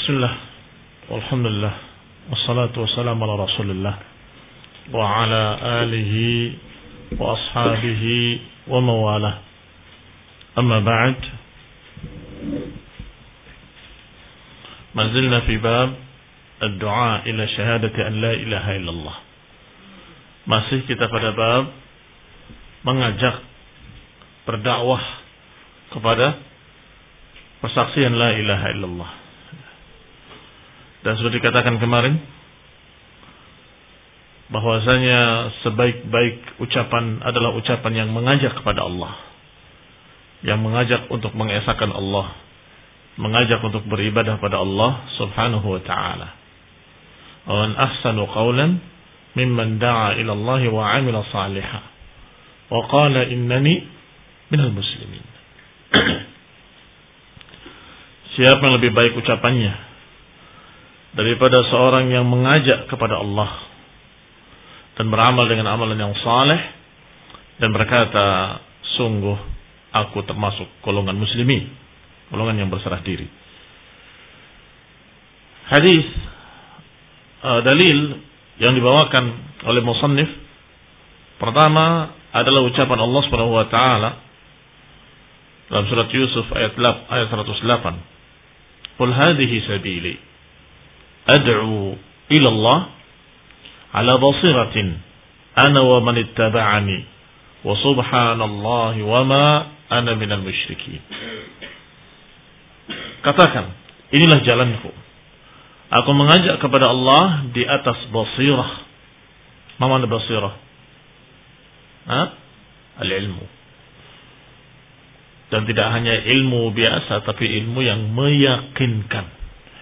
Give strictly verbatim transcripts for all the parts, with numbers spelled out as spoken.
Bismillah, walhamdulillah, wassalatu wassalamu ala rasulillah wa ala alihi wa ashabihi wa mawalah. Amma ba'd, mazilna fi bab ad-du'a ila syahadati an la ilaha illallah. Masih kita pada bab mengajak berdakwah kepada persaksian la ilaha illallah. Dan sudah dikatakan kemarin bahwasanya sebaik-baik ucapan adalah ucapan yang mengajak kepada Allah, yang mengajak untuk mengesahkan Allah, mengajak untuk beribadah pada Allah subhanahu wa ta'ala. Wa man ahsanu qawlan mimman da'a ila Allah wa 'amila salihan wa qala innani minal muslimin. Siapa yang lebih baik ucapannya daripada seorang yang mengajak kepada Allah dan beramal dengan amalan yang saleh dan berkata, sungguh aku termasuk golongan muslimin, golongan yang berserah diri. Hadis uh, dalil yang dibawakan oleh musannif pertama adalah ucapan Allah Subhanahu wa taala dalam surat Yusuf ayat seratus delapan. Qul hadhihi sabili ad'u ila Allah ala basiratin ana wa man ittaba'ani wa subhanallahi wa ma ana minal musyrikin. Katakan, inilah jalanku. Aku mengajak kepada Allah di atas basirah. Ma mana basirah? Ha? Al-ilmu. Dan tidak hanya ilmu biasa, tapi ilmu yang meyakinkan.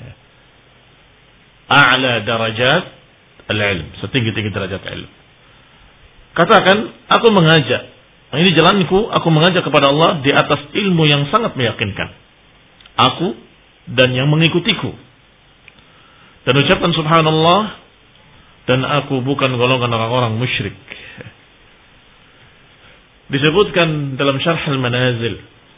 A'la darajat al-ilm, setinggi-tinggi derajat ilmu. Katakan, aku mengajak, ini jalanku, aku mengajak kepada Allah di atas ilmu yang sangat meyakinkan. Aku dan yang mengikutiku. Dan ucapan subhanallah, dan aku bukan golongan orang-orang musyrik. Disebutkan dalam Syarh al-Manazil.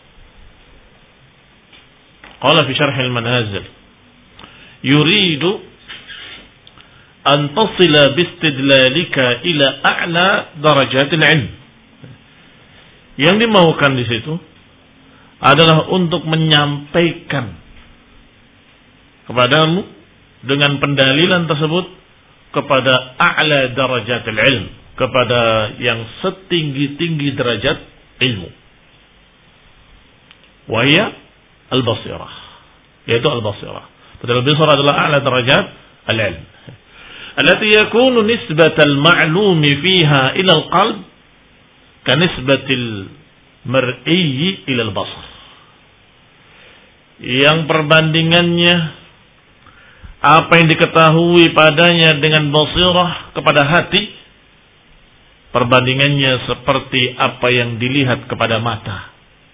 Qala fi Syarh al-Manazil, yuridu an tasila bistidlalika ila a'la darajatil ilm. Yang dimaukan di situ adalah untuk menyampaikan kepadamu dengan pendalilan tersebut kepada a'la darajatil ilm, kepada yang setinggi-tinggi derajat ilmu. Wa hiya al-basirah, yaitu al-basirah. Padahal al-basirah adalah a'la darajat al-ilm. Allati yakunu nisbatal ma'lumi fiha ila al-qalb kanisbatil mar'i ila al-basar. Yang perbandingannya apa yang diketahui padanya dengan basirah kepada hati, perbandingannya seperti apa yang dilihat kepada mata.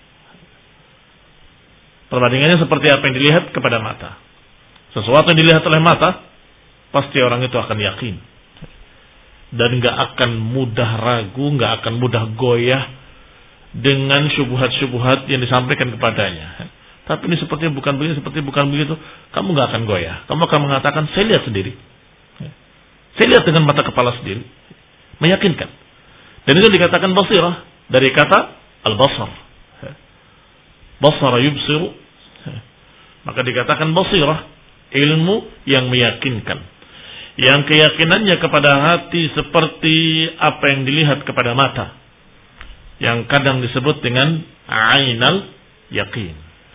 Perbandingannya seperti apa yang dilihat kepada mata. Sesuatu yang dilihat oleh mata, pasti orang itu akan yakin. Dan gak akan mudah ragu, gak akan mudah goyah dengan syubhat-syubhat yang disampaikan kepadanya. Tapi ini sepertinya bukan begitu, seperti bukan begitu. Kamu gak akan goyah. Kamu akan mengatakan, saya lihat sendiri. Saya lihat dengan mata kepala sendiri. Meyakinkan. Dan itu dikatakan basirah. Dari kata al-basar. Basara yubsiru. Maka dikatakan basirah. Ilmu yang meyakinkan. Yang keyakinannya kepada hati seperti apa yang dilihat kepada mata. Yang kadang disebut dengan ainal yaqin.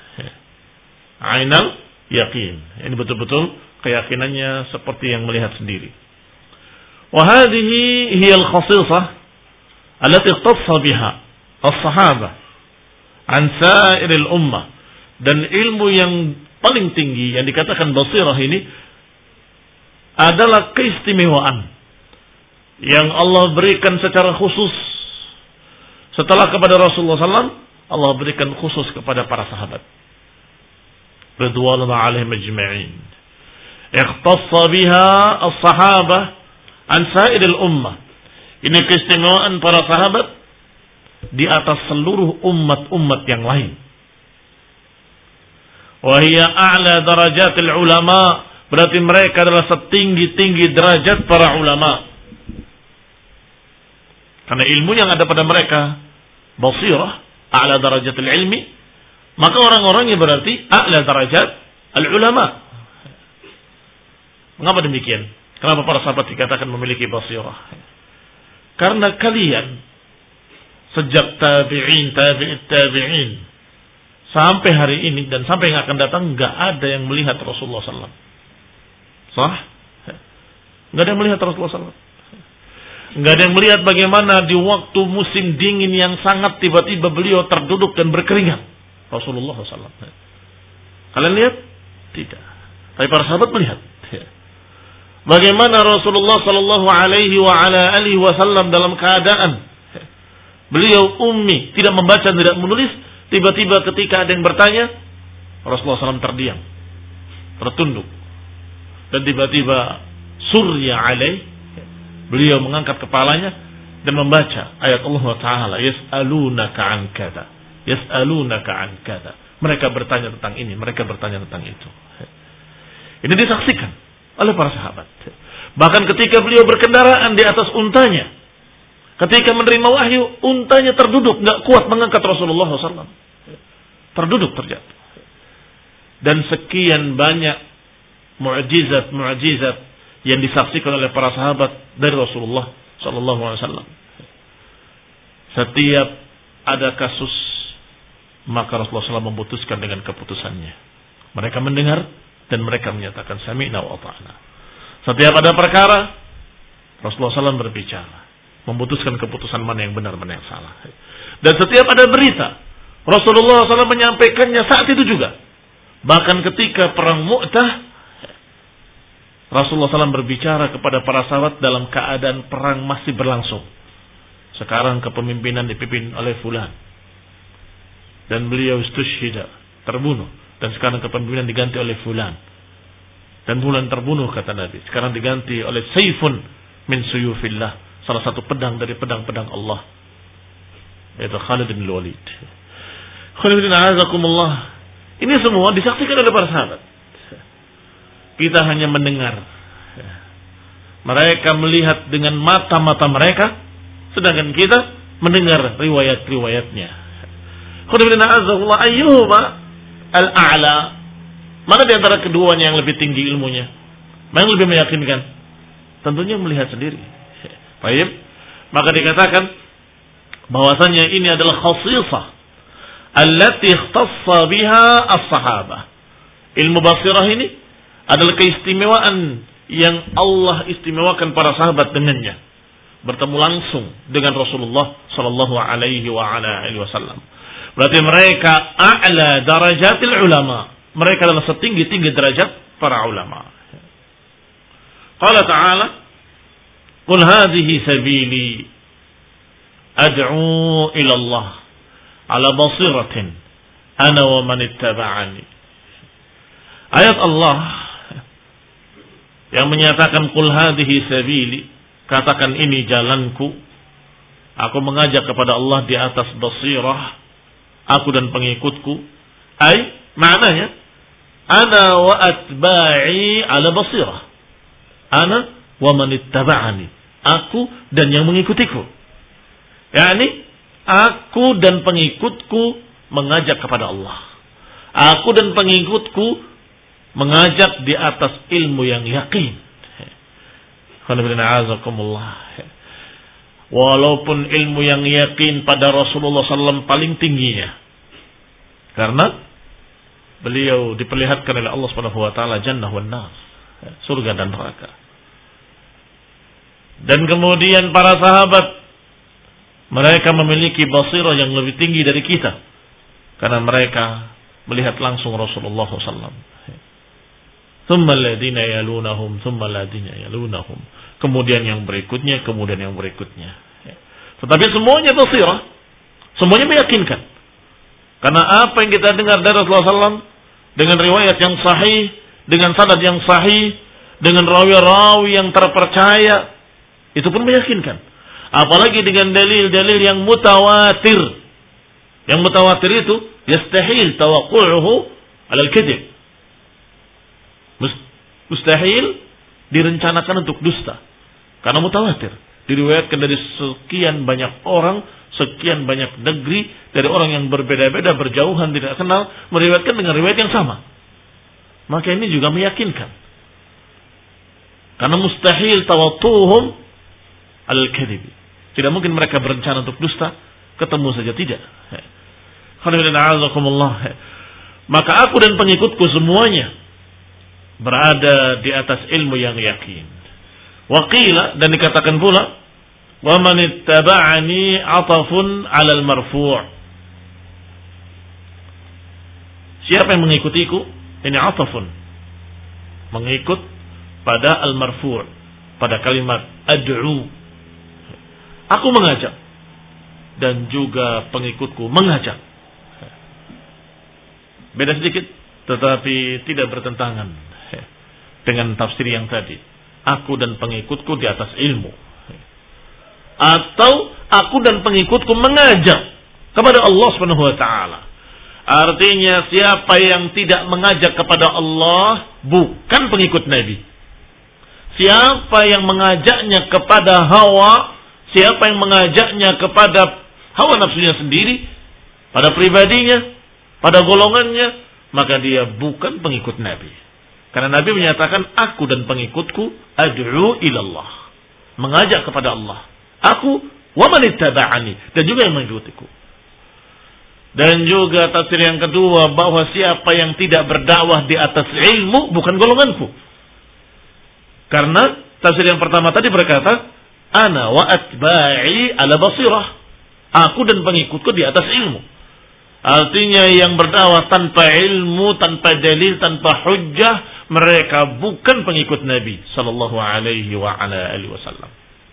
Ainal yaqin. Ini betul-betul keyakinannya seperti yang melihat sendiri. Wa hadhihi hiya al-khasisah allati ikhtassa biha as-sahabah an sa'iril ummah. Dan ilmu yang paling tinggi yang dikatakan basirah ini adalah keistimewaan yang Allah berikan secara khusus. Setelah kepada Rasulullah sallallahu alaihi wasallam, Allah berikan khusus kepada para sahabat. Ridwanullah alaihim ajma'in. Ikhtassa biha as-sahabah an sa'iril ummah. Ini keistimewaan para sahabat di atas seluruh umat-umat yang lain. Wa hiya a'la darajatil ulama, berarti mereka adalah setinggi-tinggi derajat para ulama. Karena ilmu yang ada pada mereka basirah, a'la darajatil ilmi, maka orang-orangnya berarti a'la darajat al-ulama. Mengapa demikian? Kenapa para sahabat dikatakan memiliki basirah? Karena kalian sejak tabi'in, tabi'it tabi'in sampai hari ini dan sampai yang akan datang enggak ada yang melihat Rasulullah sallallahu alaihi wasallam. Sah? Enggak ada yang melihat Rasulullah sallallahu alaihi wasallam. Enggak ada yang melihat bagaimana di waktu musim dingin yang sangat tiba-tiba beliau terduduk dan berkeringat. Rasulullah sallallahu alaihi wasallam. Kalian lihat? Tidak. Tapi para sahabat melihat. Bagaimana Rasulullah sallallahu alaihi wa ala alihi wasallam dalam keadaan beliau ummi, tidak membaca, tidak menulis, tiba-tiba ketika ada yang bertanya, Rasulullah sallallahu alaihi wasallam terdiam, tertunduk, dan tiba-tiba surya alaih, beliau mengangkat kepalanya dan membaca ayat Allah Taala, yas'alunaka an kada, yas'alunaka an kada. Mereka bertanya tentang ini, mereka bertanya tentang itu. Ini disaksikan oleh para sahabat. Bahkan ketika beliau berkendaraan di atas untanya, ketika menerima wahyu, untanya terduduk, nggak kuat mengangkat Rasulullah sallallahu alaihi wasallam. Terduduk, terjatuh. Dan sekian banyak mu'jizat-mu'jizat yang disaksikan oleh para sahabat dari Rasulullah sallallahu alaihi wasallam. Setiap ada kasus, maka Rasulullah sallallahu alaihi wasallam memutuskan dengan keputusannya. Mereka mendengar dan mereka menyatakan sami'na wa ata'na. Setiap ada perkara, Rasulullah sallallahu alaihi wasallam berbicara, memutuskan keputusan mana yang benar, mana yang salah. Dan setiap ada berita, Rasulullah sallallahu alaihi wasallam menyampaikannya saat itu juga. Bahkan ketika perang Mu'tah, Rasulullah sallallahu alaihi wasallam berbicara kepada para sahabat dalam keadaan perang masih berlangsung. Sekarang kepemimpinan dipimpin oleh fulan, dan beliau istusyhida, terbunuh. Dan sekarang kepemimpinan diganti oleh fulan, dan fulan terbunuh kata Nabi. Sekarang diganti oleh sayfun min suyufillah, salah satu pedang dari pedang-pedang Allah, yaitu Khalid bin Walid. Khalid bin Azakumullah. Ini semua disaksikan oleh para sahabat. Kita hanya mendengar. Mereka melihat dengan mata-mata mereka, sedangkan kita mendengar riwayat-riwayatnya. Khalid bin Azakumullah, ayyuhuma al-a'la, mana di antara keduanya yang lebih tinggi ilmunya, mana yang lebih meyakinkan? Tentunya melihat sendiri. Baik, maka dikatakan bahwasanya ini adalah khasisah allati ikhtassa biha as-sahabah. Ilmu basirah ini adalah keistimewaan yang Allah istimewakan para sahabat dengannya, bertemu langsung dengan Rasulullah sallallahu alaihi wa ala alihi wasallam. Berarti mereka a'la darajatil ulama. Mereka adalah setinggi-tinggi derajat para ulama. Qala ta'ala, "Qul hadhihi sabili ad'u ila Allah ala basiratin ana wa man ittaba'ani." Ayat Allah yang menyatakan qul hadhihi sabili, katakan ini jalanku. Aku mengajak kepada Allah di atas basirah, aku dan pengikutku. Ay, maknanya ana wa atba'i ala basirah. Ana wa man ittaba'ani. Aku dan yang mengikutiku. Yani aku dan pengikutku mengajak kepada Allah. Aku dan pengikutku mengajak di atas ilmu yang yakin. Walaupun ilmu yang yakin pada Rasulullah sallallahu alaihi wasallam paling tingginya, karena beliau diperlihatkan oleh Allah Subhanahu wa taala jannah wan nar, surga dan neraka. Dan kemudian para sahabat, mereka memiliki basirah yang lebih tinggi dari kita, karena mereka melihat langsung Rasulullah sallallahu alaihi wasallam. Thumma alladhina yalunahum, thumma alladhina yalunahum. Kemudian yang berikutnya, kemudian yang berikutnya. Tetapi semuanya basirah, semuanya meyakinkan. Karena apa yang kita dengar dari Rasulullah sallallahu alaihi wasallam dengan riwayat yang sahih, dengan sanad yang sahih, dengan rawi-rawi yang terpercaya, itu pun meyakinkan. Apalagi dengan dalil-dalil yang mutawatir. Yang mutawatir itu yastahil tawaqqu'uhu alal kadhib. Mustahil direncanakan untuk dusta. Karena mutawatir. Diriwayatkan dari sekian banyak orang, sekian banyak negeri, dari orang yang berbeda-beda, berjauhan, tidak kenal, meriwayatkan dengan riwayat yang sama. Maka ini juga meyakinkan. Karena mustahil tawatuhum al-kadhib. Tidak mungkin mereka berencana untuk dusta, ketemu saja tidak. Maka aku dan pengikutku semuanya berada di atas ilmu yang yakin. Waqila, dan dikatakan pula, wa man ittaba'ani 'atafun 'alal marfu'. Siapa yang mengikutiku? Ini 'atafun. Mengikut pada al-marfu', pada kalimat ad'u. Aku mengajak dan juga pengikutku mengajak. Beda sedikit, tetapi tidak bertentangan dengan tafsir yang tadi. Aku dan pengikutku di atas ilmu. Atau aku dan pengikutku mengajak kepada Allah Subhanahu wa taala. Artinya siapa yang tidak mengajak kepada Allah bukan pengikut Nabi. Siapa yang mengajaknya kepada hawa, siapa yang mengajaknya kepada hawa nafsunya sendiri, pada pribadinya, pada golongannya, maka dia bukan pengikut Nabi. Karena Nabi menyatakan, aku dan pengikutku ad'u ilallah, mengajak kepada Allah. Aku wa man ittaba'ani, dan juga yang mengikutiku. Dan juga tafsir yang kedua, bahwa siapa yang tidak berdakwah di atas ilmu bukan golonganku. Karena tafsir yang pertama tadi berkata, ana wa atba'i ala basirah, aku dan pengikutku di atas ilmu. Artinya yang berdakwah tanpa ilmu, tanpa dalil, tanpa hujjah, mereka bukan pengikut Nabi sallallahu alaihi wa ala alihi wasallam.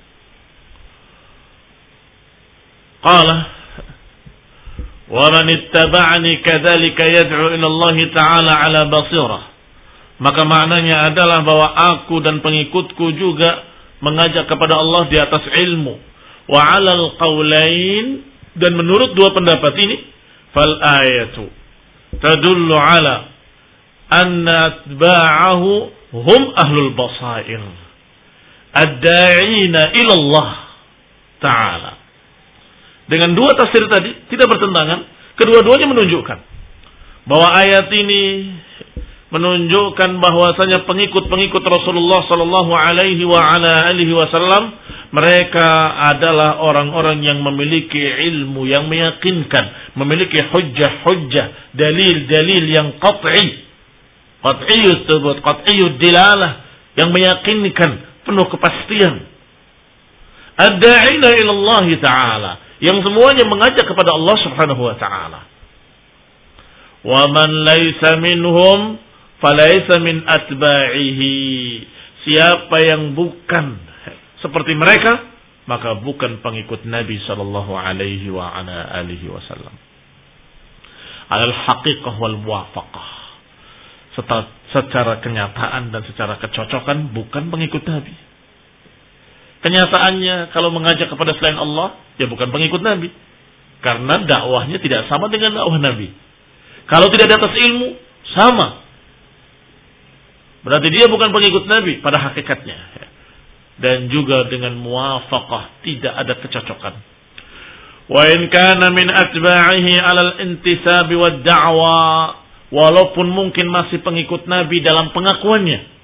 Qala wa man ittaba'ani kadzalika yad'u ila Allah taala ala basirah. Maka maknanya adalah bahwa aku dan pengikutku juga mengajak kepada Allah di atas ilmu. Wa 'alal qaulain, dan menurut dua pendapat ini, fal ayatu tadullu ala anna atba'ahu hum ahlul basair ad-da'ina ila Allah ta'ala. Dengan dua tafsir tadi tidak bertentangan, kedua-duanya menunjukkan bahwa ayat ini menunjukkan bahwasanya pengikut-pengikut Rasulullah sallallahu alaihi wa ala alihi wasallam, mereka adalah orang-orang yang memiliki ilmu yang meyakinkan, memiliki hujjah-hujjah, dalil-dalil yang qat'i, qat'iyut thubut, qat'iyud dilalah, yang meyakinkan, penuh kepastian. Ad-da'ina ila Allah Ta'ala, yang semuanya mengajak kepada Allah Subhanahu wa taala. Wa man laisa minhum falaisa min atba'ihi. Siapa yang bukan seperti mereka, maka bukan pengikut Nabi sallallahu alaihi wa ala alihi wasallam. Alal haqiqah wal muwafaqah. Secara kenyataan dan secara kecocokan bukan pengikut Nabi. Kenyataannya kalau mengajak kepada selain Allah, ya bukan pengikut Nabi. Karena dakwahnya tidak sama dengan dakwah Nabi. Kalau tidak di atas ilmu, sama. Berarti dia bukan pengikut Nabi pada hakikatnya. Dan juga dengan muwafaqah, tidak ada kecocokan. Wa in kana min atba'ihi 'alal intisabi wad da'wa, walaupun mungkin masih pengikut Nabi dalam pengakuannya,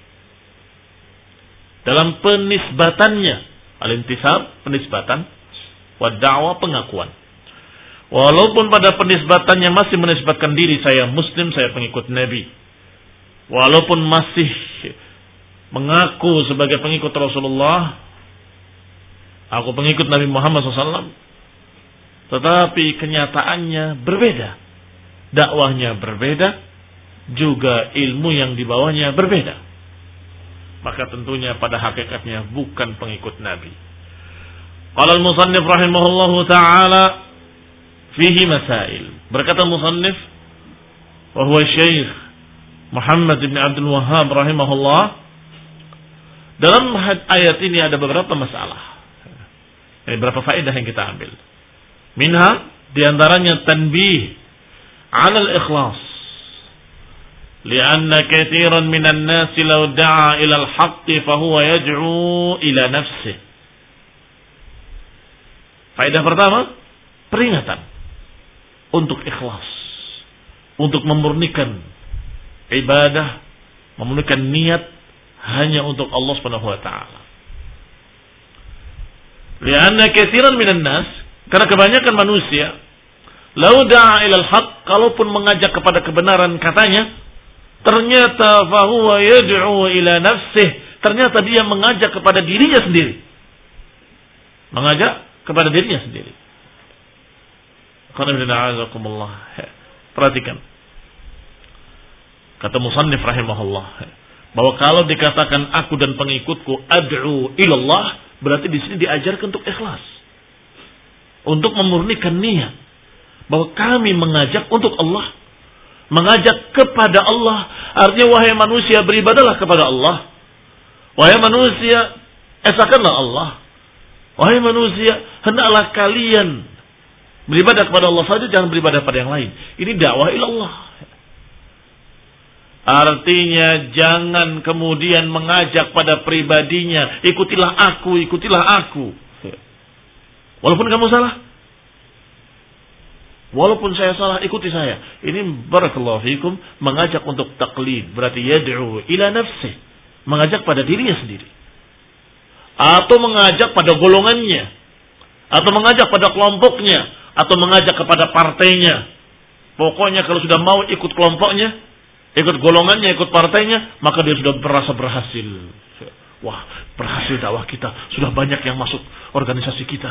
dalam penisbatannya, al-intisab penisbatan, wad da'wa pengakuan. Walaupun pada penisbatannya masih menisbatkan diri, saya muslim, saya pengikut Nabi. Walaupun masih mengaku sebagai pengikut Rasulullah, aku pengikut Nabi Muhammad shallallahu alaihi wasallam, tetapi kenyataannya berbeda, dakwahnya berbeda, juga ilmu yang dibawanya berbeda, maka tentunya pada hakikatnya bukan pengikut Nabi. Qala al-musannif rahimahullahu ta'ala fihi masail. Berkata musannif, wa huwa Syekh Muhammad bin Abdul Wahhab rahimahullah, dalam ayat ini ada beberapa masalah. Ini beberapa faedah yang kita ambil. Minha, diantaranya tanbih 'ala al-ikhlas, Lianna katsiran minan nasi law da'a ila al-haqqi fa huwa yad'u ila nafsihi. Faedah pertama, peringatan untuk ikhlas, untuk memurnikan ibadah, memurnikan niat hanya untuk Allah Subhanahu wa taala. Lianna katsiran minan nas, karena kebanyakan manusia law da'a ila al-haq, kalaupun mengajak kepada kebenaran katanya, ternyata fahuwa yad'u ila nafsih, ternyata dia mengajak kepada dirinya sendiri. Mengajak kepada dirinya sendiri. Perhatikan. Kata musannif rahimahullah, bahwa kalau dikatakan aku dan pengikutku ad'u ilallah, berarti di sini diajarkan untuk ikhlas. Untuk memurnikan niat. Bahwa kami mengajak untuk Allah. Mengajak kepada Allah. Artinya wahai manusia, beribadalah kepada Allah. Wahai manusia, esakanlah Allah. Wahai manusia, hendaklah kalian beribadah kepada Allah saja, jangan beribadah pada yang lain. Ini dakwah ilallah. Artinya jangan kemudian mengajak pada pribadinya, ikutilah aku, ikutilah aku. Walaupun kamu salah, walaupun saya salah, ikuti saya. Ini barakallahu fikum, mengajak untuk taklid. Berarti yad'u ila nafsih, mengajak pada dirinya sendiri. Atau mengajak pada golongannya. Atau mengajak pada kelompoknya. Atau mengajak kepada partainya. Pokoknya kalau sudah mau ikut kelompoknya, ikut golongannya, ikut partainya, maka dia sudah merasa berhasil. Wah, berhasil dakwah kita. Sudah banyak yang masuk organisasi kita.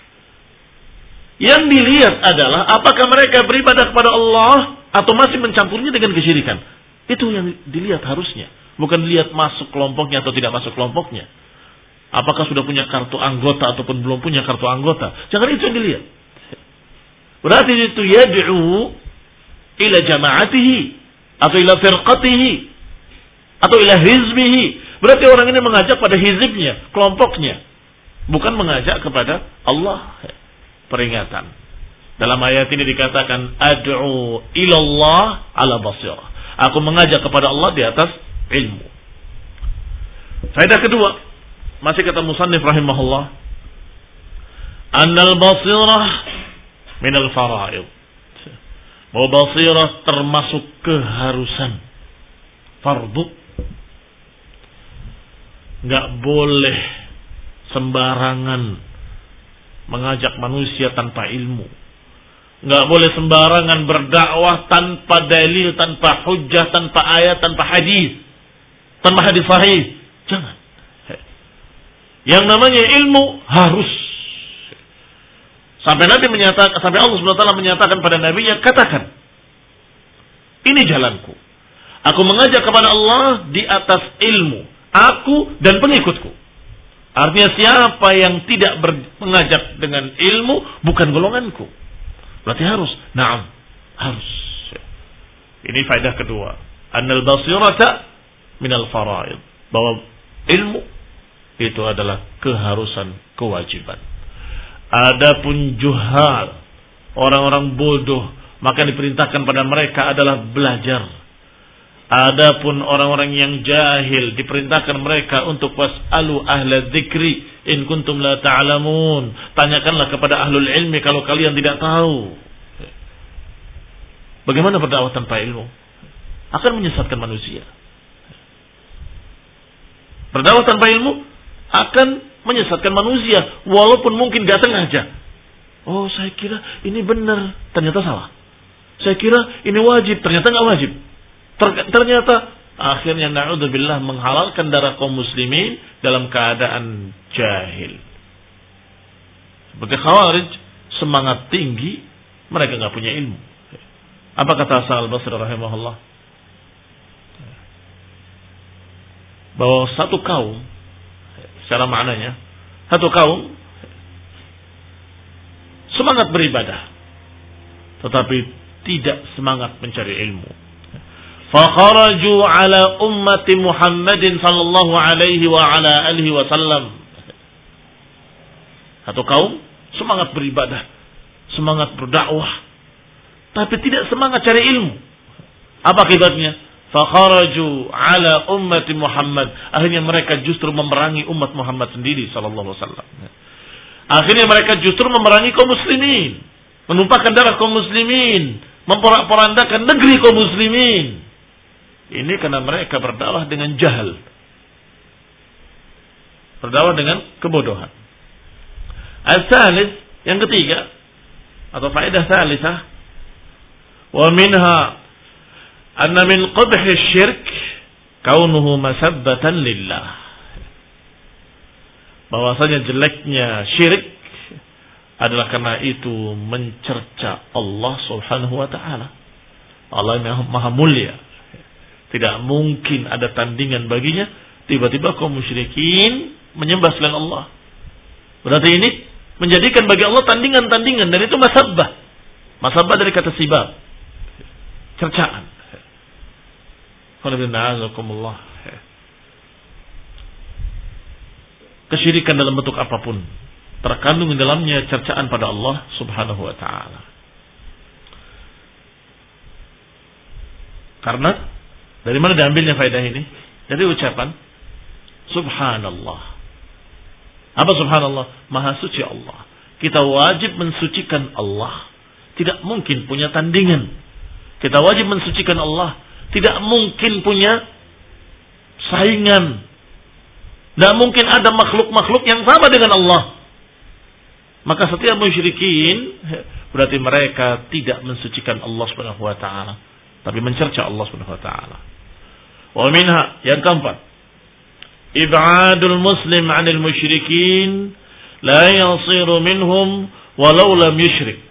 Yang dilihat adalah apakah mereka beribadah kepada Allah atau masih mencampurnya dengan kesyirikan. Itu yang dilihat harusnya. Bukan dilihat masuk kelompoknya atau tidak masuk kelompoknya. Apakah sudah punya kartu anggota ataupun belum punya kartu anggota. Jangan itu yang dilihat. Berarti itu yad'u ila jama'atihi atau ila firqatihi atau ila hizbihi. Berarti orang ini mengajak pada hizibnya, kelompoknya. Bukan mengajak kepada Allah. Peringatan. Dalam ayat ini dikatakan ad'u ilallah ala basirah. Aku mengajak kepada Allah di atas ilmu. Faedah kedua, masih kata musannif rahimahullah, annal basirah minal fara'id. Bahwa basirah termasuk keharusan, fardu. Enggak boleh sembarangan mengajak manusia tanpa ilmu. Enggak boleh sembarangan berdakwah tanpa dalil, tanpa hujjah, tanpa ayat, tanpa hadis, tanpa hadis sahih. Jangan. Yang namanya ilmu harus. Sampai Nabi menyatakan, sampai Allah subhanahu wa taala menyatakan pada nabinya, katakan, ini jalanku. Aku mengajak kepada Allah di atas ilmu, aku dan pengikutku. Artinya siapa yang tidak mengajak dengan ilmu bukan golonganku. Berarti harus. Naam, harus. Ini faedah kedua. Annal basirata minal faraid. Bahwa ilmu itu adalah keharusan, kewajiban. Adapun juhal, orang-orang bodoh, maka diperintahkan pada mereka adalah belajar. Adapun orang-orang yang jahil, diperintahkan mereka untuk was'alu ahla dzikri in kuntum la ta'lamun. Tanyakanlah kepada ahlul ilmi kalau kalian tidak tahu. Bagaimana berdakwah tanpa ilmu? Akan menyesatkan manusia. Berdakwah tanpa ilmu akan menyesatkan manusia, walaupun mungkin gak sengaja. Oh, saya kira ini benar, ternyata salah. Saya kira ini wajib, ternyata gak wajib. Ternyata akhirnya na'udzubillah menghalalkan darah kaum muslimin dalam keadaan jahil. Seperti Khawarij, semangat tinggi, mereka gak punya ilmu. Apa kata Hasan al-Basri rahimahullah? Bahwa satu kaum, secara maknanya, satu kaum semangat beribadah, tetapi tidak semangat mencari ilmu. Fakharaju ala ummati Muhammadin sallallahu alaihi wa ala alihi wasallam. Satu kaum semangat beribadah, semangat berdakwah, tapi tidak semangat cari ilmu. Apa akibatnya? Fakharaju ala ummati Muhammad. Akhirnya mereka justru memerangi umat Muhammad sendiri sallallahu alaihi wasallam. Akhirnya mereka justru memerangi kaum muslimin, menumpahkan darah kaum muslimin, memporak-porandakan negeri kaum muslimin. Ini karena mereka berdakwah dengan jahal. Berdakwah dengan kebodohan. Al-thalith, yang ketiga, atau faedah thalithah, wa minha anna min qabhi syirk kaunuhu masabbatan lillah. Bahwasanya jeleknya syirik adalah karena itu mencerca Allah Subhanahu wa taala. Allah yang maha mulia. Tidak mungkin ada tandingan baginya. Tiba-tiba kaum musyrikin menyembah selain Allah. Berarti ini menjadikan bagi Allah tandingan-tandingan, dan itu masabbah. Masabbah dari kata sibab, cercaan. Kesyirikan dalam bentuk apapun terkandung di dalamnya cercaan pada Allah Subhanahu wa taala. Karena dari mana diambilnya faedah ini? Dari ucapan subhanallah. Apa subhanallah? Maha suci Allah. Kita wajib mensucikan Allah. Tidak mungkin punya tandingan. Kita wajib mensucikan Allah. Tidak mungkin punya saingan. Tidak mungkin ada makhluk-makhluk yang sama dengan Allah. Maka setiap musyrikin berarti mereka tidak mensucikan Allah Subhanahu wa taala, tapi mencerca Allah Subhanahu wa taala. Wa minha, yang keempat, ib'adul muslim 'anil musyrikin la yasiru minhum walau lam yusyrik.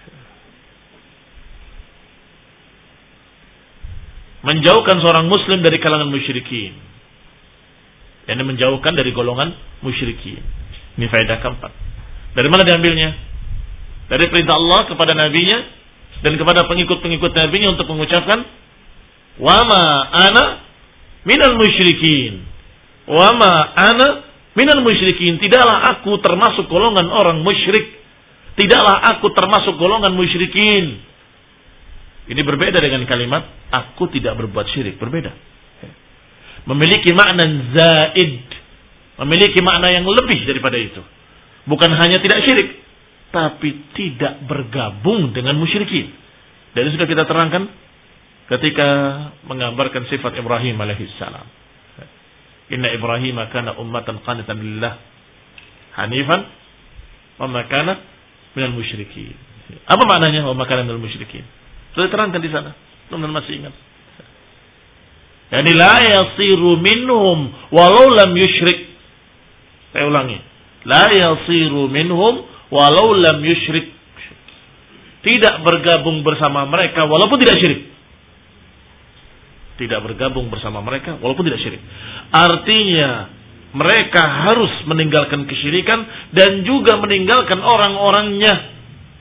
Menjauhkan seorang muslim dari kalangan musyrikin. Yang menjauhkan dari golongan musyrikin. Ini faedah keempat. Dari mana diambilnya? Dari perintah Allah kepada nabinya dan kepada pengikut-pengikut nabinya untuk mengucapkan wa ma ana minal musyrikin. Wa ma ana minal musyrikin. Tidaklah aku termasuk golongan orang musyrik. Tidaklah aku termasuk golongan musyrikin. Ini berbeda dengan kalimat aku tidak berbuat syirik. Berbeda. Memiliki makna zaid. Memiliki makna yang lebih daripada itu. Bukan hanya tidak syirik, tapi tidak bergabung dengan musyrikin. Dan sudah kita terangkan ketika menggambarkan sifat Ibrahim alaihissalam. Inna Ibrahim kana ummatan qanitan lillah hanifan wa ma kana minal musyrikin. Apa maknanya wa ma kana minal musyrikin? Sudah terangkan di sana. Teman-teman masih ingat? Yani la yasiru minhum walau lam yusyrik. Saya ulangi. La yasiru minhum walau lam yusyrik. Tidak bergabung bersama mereka walaupun tidak syirik. Tidak bergabung bersama mereka walaupun tidak syirik. Artinya mereka harus meninggalkan kesyirikan dan juga meninggalkan orang-orangnya.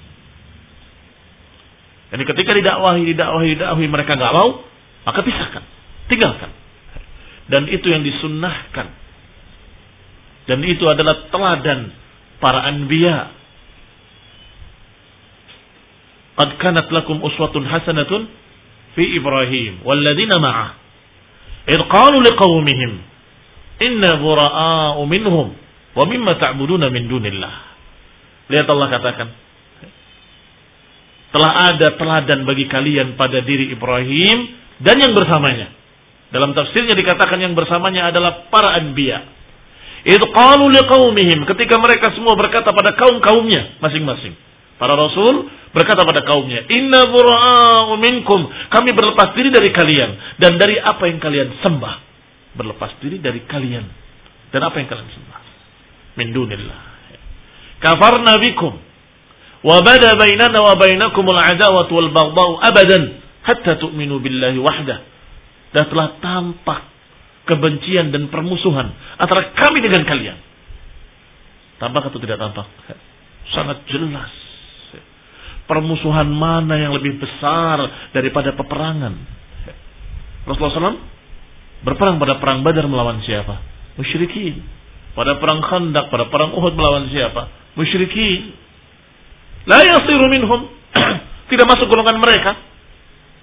Jadi ketika didakwahi, didakwahi, didakwahi mereka nggak mau, maka pisahkan, tinggalkan. Dan itu yang disunnahkan. Dan itu adalah teladan para anbiya. Qad kanat lakum uswatun hasanatun fi Ibrahim walladzina ma'ah. Idh qalu liqaumihim inna bura'a'u minhum wa mimma ta'buduna min dunillah. Lihat Allah katakan, telah ada teladan bagi kalian pada diri Ibrahim dan yang bersamanya. Dalam tafsirnya dikatakan yang bersamanya adalah para anbiya. Idh qalu liqaumihim, ketika mereka semua berkata pada kaum-kaumnya masing-masing. Para rasul berkata pada kaumnya, inna bura'a'u minkum, kami berlepas diri dari kalian dan dari apa yang kalian sembah. Berlepas diri dari kalian dan apa yang kalian sembah min dunillah. Kafarna bikum wa bada bainana wa bainakumul adawatu wal baghdau abadan hatta tu'minu billahi wahdah. Dan telah tampak kebencian dan permusuhan antara kami dengan kalian. Tampak atau tidak tampak? Sangat jelas. Permusuhan mana yang lebih besar daripada peperangan? Rasulullah shallallahu alaihi wasallam berperang pada perang Badar melawan siapa? Musyrikin. Pada perang Khandaq, pada perang Uhud melawan siapa? Musyrikin. La yasiru minhum. Tidak masuk golongan mereka.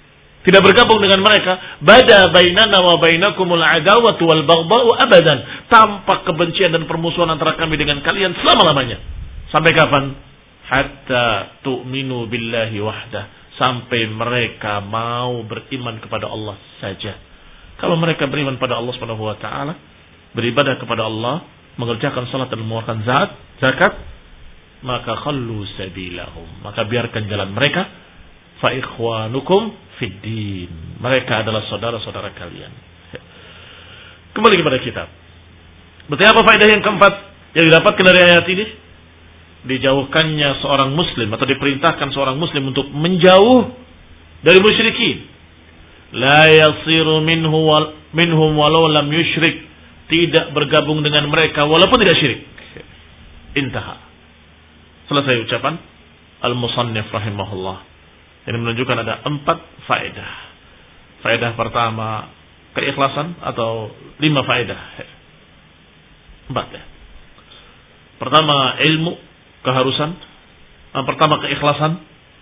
tidak bergabung dengan mereka, bada bainana wa bainakumul adawatu wal baghdha'u abadan, tampak kebencian dan permusuhan antara kami dengan kalian selama-lamanya. Sampai kapan? Hatta tu'minu billahi wahdah, sampai mereka mau beriman kepada Allah saja. Kalau mereka beriman pada Allah Subhanahu wa taala, beribadah kepada Allah, mengerjakan salat dan mengeluarkan zakat, maka khallu sabilahum, maka biarkan jalan mereka. Fa ikhwanukum fid din, mereka adalah saudara-saudara kalian. Kembali kepada kitab. Berarti apa faedah yang keempat yang didapatkan dari ayat ini? Dijauhkannya seorang muslim, atau diperintahkan seorang muslim untuk menjauh dari musyrikin. La yasiru minhu wal, minhum walau lam yusyrik, tidak bergabung dengan mereka walaupun tidak syirik. Intaha. Selesai ucapan al-musannif rahimahullah. Ini menunjukkan ada empat faedah. Faedah pertama, keikhlasan, atau lima faedah. Empat ya. Pertama, ilmu, keharusan. Yang pertama, keikhlasan.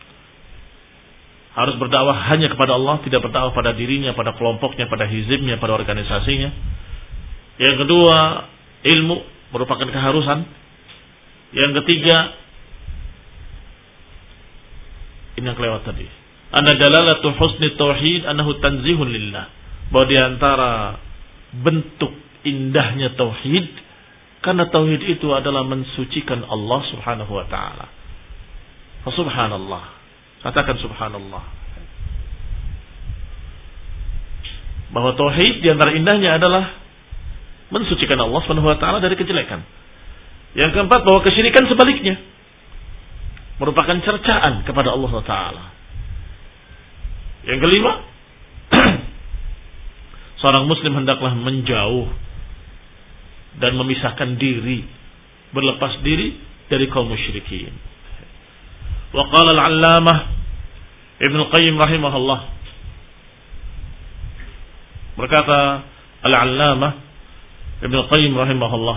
Harus berdakwah hanya kepada Allah, tidak berdakwah pada dirinya, pada kelompoknya, pada hizibnya, pada organisasinya. Yang kedua, ilmu merupakan keharusan. Yang ketiga, ini yang kelewat tadi. Anna dalalatu husni tauhid annahu tanzihun lillah. Bahwa di antara bentuk indahnya tauhid, karena tauhid itu adalah mensucikan Allah Subhanahu wa taala. Subhanallah. Katakan subhanallah. Bahwa tauhid di antara indahnya adalah mensucikan Allah Subhanahu wa taala dari kejelekan. Yang keempat, bahwa kesyirikan sebaliknya, merupakan cercaan kepada Allah Taala. Yang kelima, seorang muslim hendaklah menjauh dan memisahkan diri, berlepas diri dari kaum musyrikin. Wa qala al-'allamah Ibnu Qayyim rahimahullah, berkata al-'allamah Ibnu Qayyim rahimahullah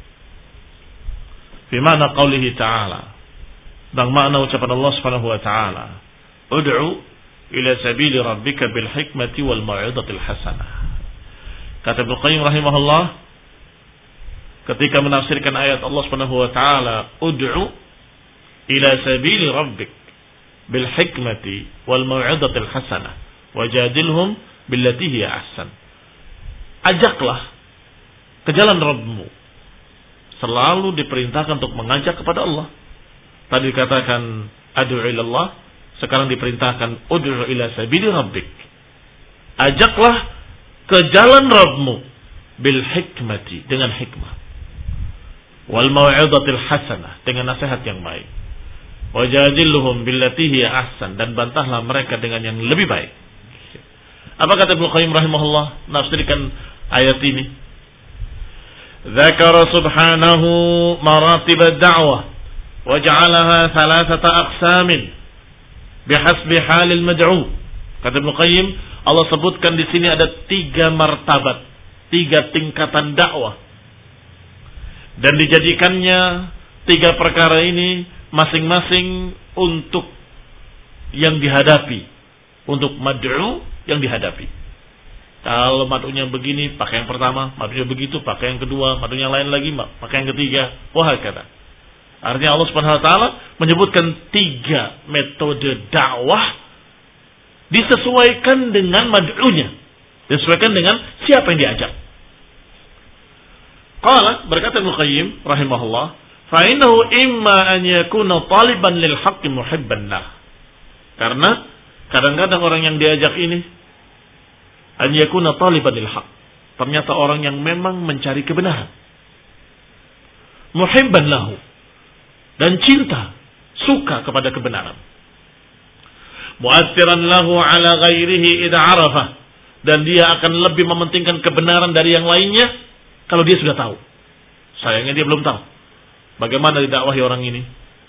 fi makna qaulihi ta'ala, dan makna ucapan Allah Subhanahu wa taala, ud'u ila sabili rabbika bil hikmati wal mau'izatil hasanah. Kata Ibnu Qayyim rahimahullah ketika menafsirkan ayat Allah Subhanahu wa taala, ud'u ila sabili rabbik bil hikmati wal mau'izatil hasanah wajadilhum billati hiya ahsan. Ajaklah ke jalan Rabbmu. Selalu diperintahkan untuk mengajak kepada Allah. Tadi dikatakan ad'u ilallah, sekarang diperintahkan ud'u ila sabili rabbik. Ajaklah ke jalan Rabbmu bil hikmati, dengan hikmah. Wal mau'izatil hasanah, dengan nasihat yang baik. Wajadilhum billati hiya ahsan, dan bantahlah mereka dengan yang lebih baik. Apa kata Ibnu Qayyim rahimahullah nafsirkan ayat ini? Dzakara subhanahu maratib ad-da'wah waj'alaha thalathata aqsamin bihasbi halil mad'u. Kata Ibnu Qayyim, Allah sebutkan di sini ada tiga martabat, tiga tingkatan dakwah, dan dijadikannya tiga perkara ini masing-masing untuk yang dihadapi, untuk mad'u yang dihadapi. Kalau mad'unya begini, pakai yang pertama, mad'unya begitu, pakai yang kedua, mad'unya lain lagi, pakai yang ketiga, wah kata. Artinya Allah Subhanahu wa taala menyebutkan tiga metode dakwah disesuaikan dengan mad'unya, disesuaikan dengan siapa yang diajak. Qala, berkata Ibnu Qayyim rahimahullah, fa innahu imma an yakuna taliban lil haqqi muhibban lah. Karena kadang-kadang orang yang diajak ini an yakuna taliban lil haqq, ternyata orang yang memang mencari kebenaran. Muhibban lahu, dan cinta, suka kepada kebenaran. Mu'athiran lahu ala ghairihi idza arafah, dan dia akan lebih mementingkan kebenaran dari yang lainnya kalau dia sudah tahu. Sayangnya dia belum tahu bagaimana didakwahi orang ini.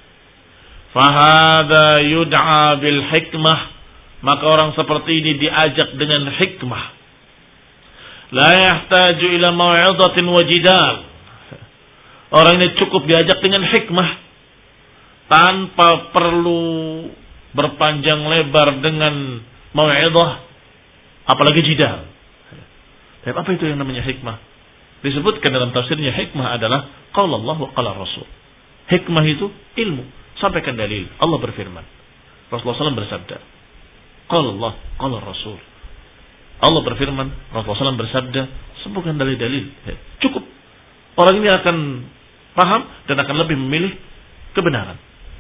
Fahada yud'a bil hikmah, maka orang seperti ini diajak dengan hikmah. La yahtaju ila mau'izatin wa jidal. Orang ini cukup diajak dengan hikmah, tanpa perlu berpanjang lebar dengan mau'izah, apalagi jidal. Dan apa itu yang namanya hikmah? Disebutkan dalam tafsirnya, hikmah adalah qala Allah wa qala Rasul. Hikmah itu ilmu, sampaikan dalil. Allah berfirman, Rasulullah shallallahu alaihi wasallam bersabda, qala Allah, qala Rasul. Allah berfirman, Rasulullah shallallahu alaihi wasallam bersabda, sebutkan dalil-dalil. Cukup. Orang ini akan paham dan akan lebih memilih kebenaran.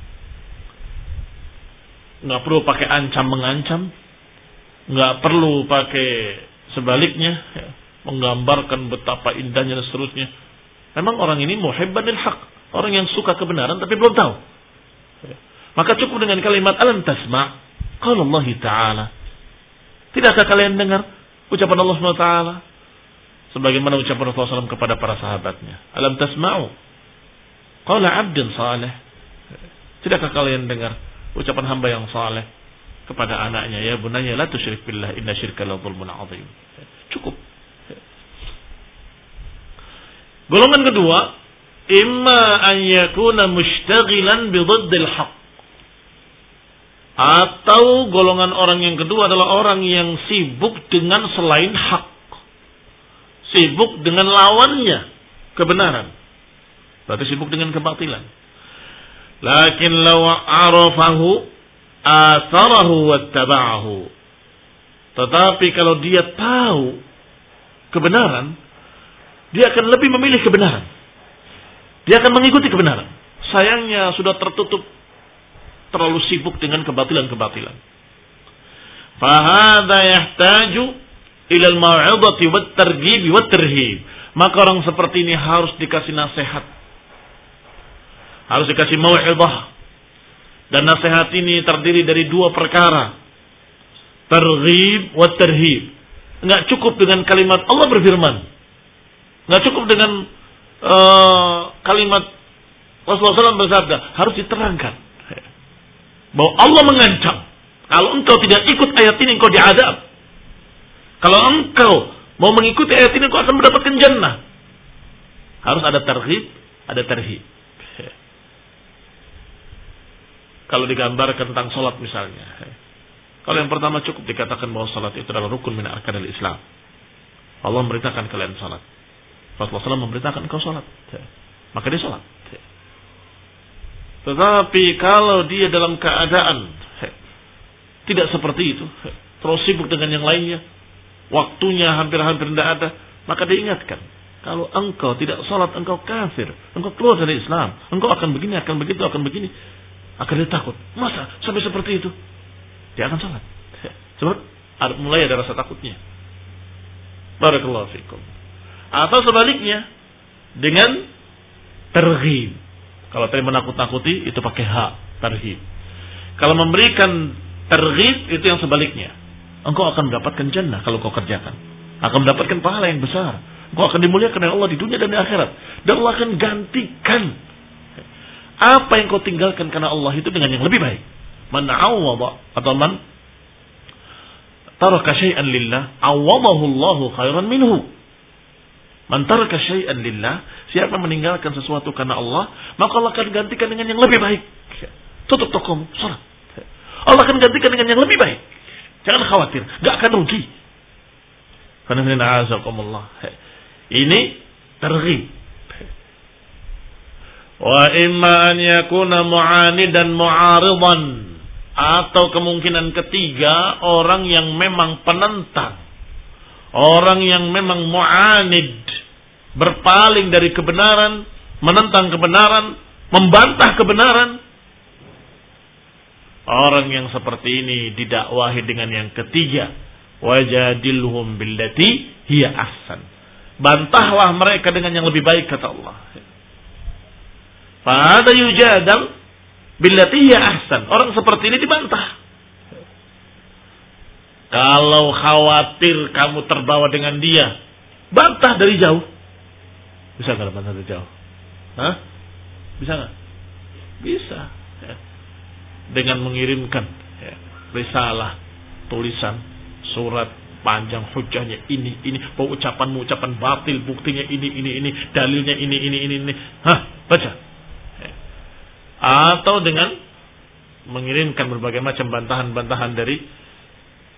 Nggak perlu pakai ancam mengancam, nggak perlu pakai sebaliknya, ya, menggambarkan betapa indahnya dan seterusnya. Memang orang ini muhibban lil haq, orang yang suka kebenaran tapi belum tahu. Ya. Maka cukup dengan kalimat alam tasma' qala Allah Ta'ala. Tidakkah kalian dengar ucapan Allah Subhanahu wa taala? Sebagaimana ucapan Rasulullah shallallahu alaihi wasallam kepada para sahabatnya. Alam tasma'u qala 'abdun salih. Tidakkah kalian dengar ucapan hamba yang saleh kepada anaknya, ya bunayya la tusyrik billah inna syirka la dzulmun 'adzim. Cukup. Golongan kedua, imma an yakuna mushtaghilan bi dhiddil haqq. Atau golongan orang yang kedua adalah orang yang sibuk dengan selain hak. Sibuk dengan lawannya, kebenaran. Berarti sibuk dengan kebatilan. Lakin law arafahu atharahu wattaba'ahu. Tetapi kalau dia tahu kebenaran, dia akan lebih memilih kebenaran. Dia akan mengikuti kebenaran. Sayangnya sudah tertutup, terlalu sibuk dengan kebatilan-kebatilan. Fahada yahtaju ila al-mau'izati wat-targhib wat-tarhib. Maka orang seperti ini harus dikasih nasihat. Harus dikasih mau'izah. Dan nasihat ini terdiri dari dua perkara. Targhib wat-tarhib. Enggak cukup dengan kalimat Allah berfirman. Enggak cukup dengan uh, kalimat Rasulullah shallallahu alaihi wasallam bersabda. Harus diterangkan bahwa Allah mengancam, kalau engkau tidak ikut ayat ini engkau diazab. Kalau engkau mau mengikuti ayat ini engkau akan mendapatkan jannah. Harus ada targhib, ada tarhib. Kalau digambarkan tentang salat misalnya. Kalau yang pertama cukup dikatakan bahwa salat itu adalah rukun min arkanil Islam. Allah memerintahkan kalian salat. Rasulullah shallallahu alaihi wasallam memerintahkan engkau salat. Maka dia salat. Tetapi kalau dia dalam keadaan tidak seperti itu, terus sibuk dengan yang lainnya, waktunya hampir-hampir tidak ada, maka diingatkan, kalau engkau tidak salat, engkau kafir, engkau keluar dari Islam, engkau akan begini, akan begitu, akan begini. Akan dia takut, masa sampai seperti itu? Dia akan salat. Sebab mulai ada rasa takutnya. Barakallahu fikum. Atau sebaliknya, dengan targhib. Kalau tadi menakut-nakuti itu pakai hak, tarhib. Kalau memberikan targhib itu yang sebaliknya. Engkau akan mendapatkan jannah kalau kau kerjakan. Akan mendapatkan pahala yang besar. Engkau akan dimuliakan oleh Allah di dunia dan di akhirat. Dan Allah akan gantikan apa yang kau tinggalkan karena Allah itu dengan yang lebih baik. Man awwada atau man taraka syai'an lillah, awwadahu Allahu khairan minhu. Man taraka syai'an lillah, siapa meninggalkan sesuatu karena Allah, maka Allah akan gantikan dengan yang lebih baik. Tutup tokomu, salat. Allah akan gantikan dengan yang lebih baik. Jangan khawatir, enggak akan rugi. Ini targhib. Wa imma an yakuna mu'anidan mu'aridan, atau kemungkinan ketiga orang yang memang penentang, orang yang memang mu'anid, berpaling dari kebenaran, menentang kebenaran, membantah kebenaran. Orang yang seperti ini didakwahi dengan yang ketiga, wajadilhum billati hiya ahsan. Bantahlah mereka dengan yang lebih baik, kata Allah. Fa hada yujadal billati hiya ahsan. Orang seperti ini dibantah. Kalau khawatir kamu terbawa dengan dia, bantah dari jauh. Bisa nggak bantah dari jauh? Hah? Bisa nggak? Bisa. Ya. Dengan mengirimkan ya, risalah, tulisan, surat panjang, hujahnya ini, ini, ucapanmu ucapan batil, buktinya ini, ini, ini, dalilnya ini, ini, ini, ini. Hah? Baca. Ya. Atau dengan mengirimkan berbagai macam bantahan-bantahan dari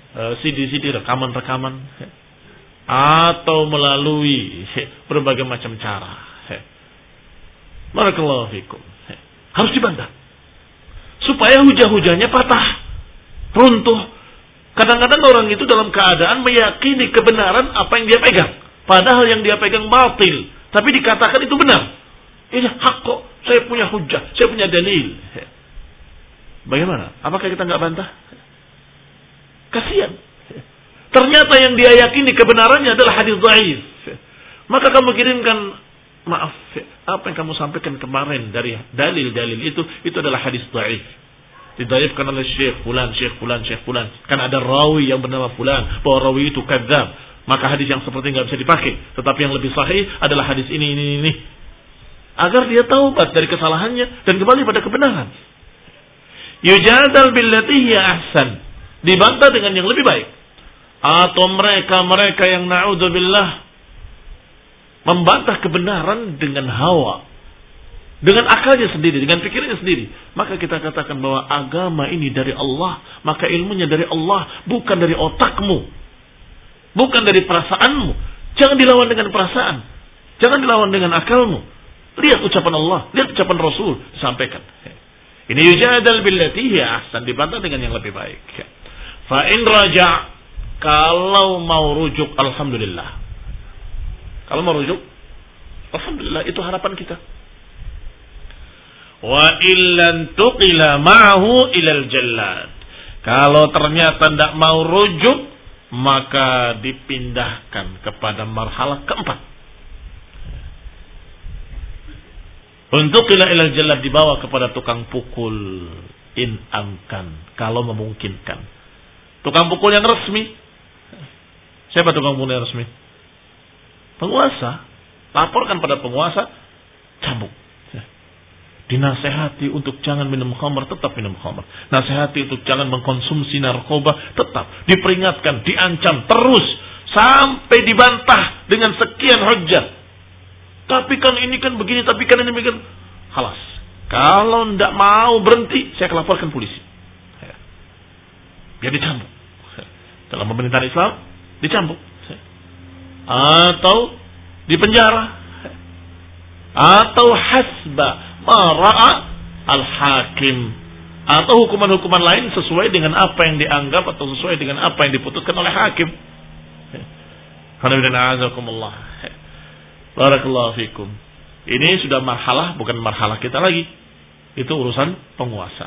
C D C D, rekaman-rekaman, atau melalui berbagai macam cara. Barakallahu fikum. Harus dibantah supaya hujah-hujahnya patah, runtuh. Kadang-kadang orang itu dalam keadaan meyakini kebenaran apa yang dia pegang, padahal yang dia pegang batil, tapi dikatakan itu benar. Ini hak kok, saya punya hujah, saya punya dalil. Bagaimana? Apakah kita nggak bantah? Kasihan. Ternyata yang dia yakini kebenarannya adalah hadis dhaif. Maka kamu kirimkan, maaf, apa yang kamu sampaikan kemarin dari dalil-dalil itu, itu adalah hadis dhaif. Didhaifkan oleh Syekh Fulan, Syekh Fulan, Syekh Fulan. Kan ada rawi yang bernama Fulan, bahwa rawi itu kadzab. Maka hadis yang seperti nggak bisa dipakai. Tetapi yang lebih sahih adalah hadis ini, ini, ini. Agar dia taubat dari kesalahannya dan kembali pada kebenaran. Yujadal billati hiya ahsan. Dibantah dengan yang lebih baik. Atau mereka-mereka yang na'udzubillah membantah kebenaran dengan hawa, dengan akalnya sendiri, dengan pikirannya sendiri. Maka kita katakan bahwa agama ini dari Allah, maka ilmunya dari Allah, bukan dari otakmu, bukan dari perasaanmu. Jangan dilawan dengan perasaan, jangan dilawan dengan akalmu. Lihat ucapan Allah, lihat ucapan Rasul, sampaikan. Ini yujadal billati hiya ahsan, dibantah dengan yang lebih baik. Fa in raja', kalau mau rujuk, alhamdulillah. Kalau mau rujuk, alhamdulillah, itu harapan kita. Wa illan tuqila ma'ahu ilal jallad. Kalau ternyata tidak mau rujuk, maka dipindahkan kepada marhalah keempat. Untuk ila ilal jallad, dibawa kepada tukang pukul, in amkan, kalau memungkinkan. Tukang pukul yang resmi. Siapa tukang pukul yang resmi? Penguasa. Laporkan pada penguasa, cambuk. Dinasehati untuk jangan minum khamr, tetap minum khamr. Nasihati untuk jangan mengkonsumsi narkoba, tetap. Diperingatkan, diancam terus sampai dibantah dengan sekian hujjah. Tapi kan ini kan begini, tapi kan ini begini. Halas. Kalau tidak mau berhenti, saya akan laporkan polisi. Dia dicambuk. Dalam pemerintahan Islam, dicambuk. Atau dipenjara. Atau hasba mara'a al-hakim. Atau hukuman-hukuman lain sesuai dengan apa yang dianggap atau sesuai dengan apa yang diputuskan oleh hakim. Alhamdulillah. Barakallahu fikum. Ini sudah marhalah, bukan marhalah kita lagi. Itu urusan penguasa.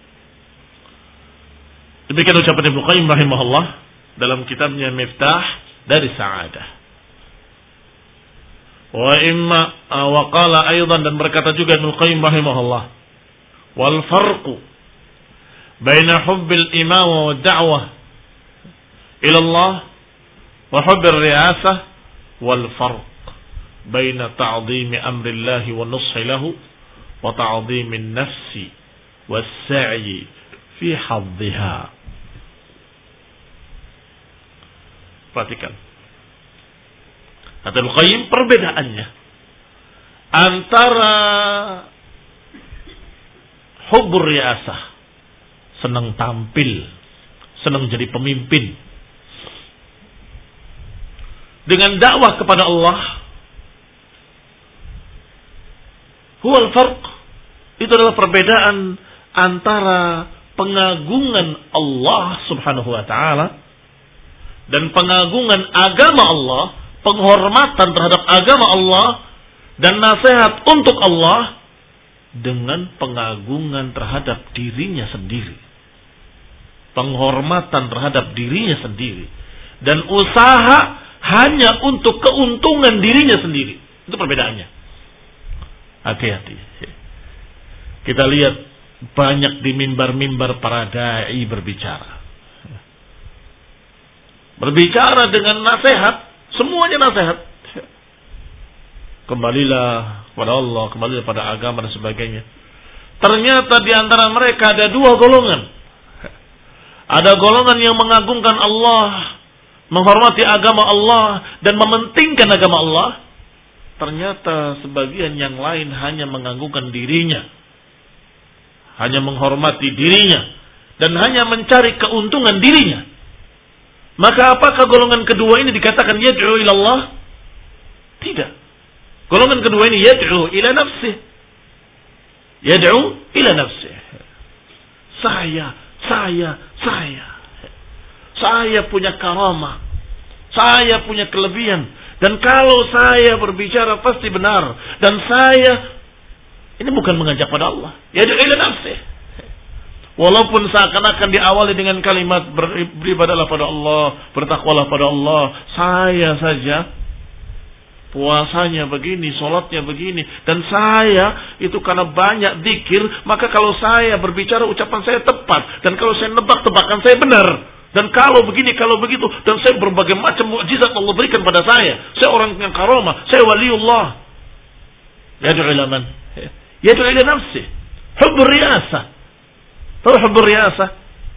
Demikian ucapan Ibnu Qayyim rahimahullah dalam kitabnya Miftah dari Sa'adah. Wa imma wa qala aidan, dan berkata juga Ibnu Qayyim rahimahullah, wal farqu baina hubbil imamah wa da'wah ila Allah wa hubbir ri'asah wal farq baina ta'dhimi amrillah wa nushi lahu wa ta'dhimi an-nafsi was sa'i fi hadhiha. Perhatikan. Kata Ibnu Qayyim, perbedaannya antara hubbur riasah, senang tampil, senang jadi pemimpin, dengan dakwah kepada Allah, huwal farq, itu adalah perbedaan antara pengagungan Allah subhanahu wa ta'ala dan pengagungan agama Allah, penghormatan terhadap agama Allah dan nasihat untuk Allah, dengan pengagungan terhadap dirinya sendiri, penghormatan terhadap dirinya sendiri, dan usaha hanya untuk keuntungan dirinya sendiri. Itu perbedaannya. Hati-hati. Kita lihat banyak di mimbar-mimbar para dai berbicara. Berbicara dengan nasihat, semuanya nasihat. Kembalilah kepada Allah, kembalilah pada agama dan sebagainya. Ternyata di antara mereka ada dua golongan. Ada golongan yang mengagungkan Allah, menghormati agama Allah dan mementingkan agama Allah. Ternyata sebagian yang lain hanya mengagungkan dirinya, hanya menghormati dirinya, dan hanya mencari keuntungan dirinya. Maka apakah golongan kedua ini dikatakan yad'u ila Allah? Tidak. Golongan kedua ini yad'u ila nafsih. Yad'u ila nafsih. Saya, saya, saya. Saya punya karamah. Saya punya kelebihan. Dan kalau saya berbicara pasti benar. Dan saya, ini bukan mengajak pada Allah. Yad'u ila nafsih. Walaupun seakan-akan diawali dengan kalimat beribadahlah pada Allah, bertakwalah pada Allah. Saya saja puasanya begini, sholatnya begini. Dan saya itu karena banyak zikir, maka kalau saya berbicara ucapan saya tepat. Dan kalau saya nebak, tebakan saya benar. Dan kalau begini, kalau begitu. Dan saya berbagai macam mukjizat Allah berikan pada saya. Saya orang yang karamah, saya waliullah. Yad'u ila man? Yad'u ila nafsih. Hubbur riyasah. Tahu hubbur riyasah?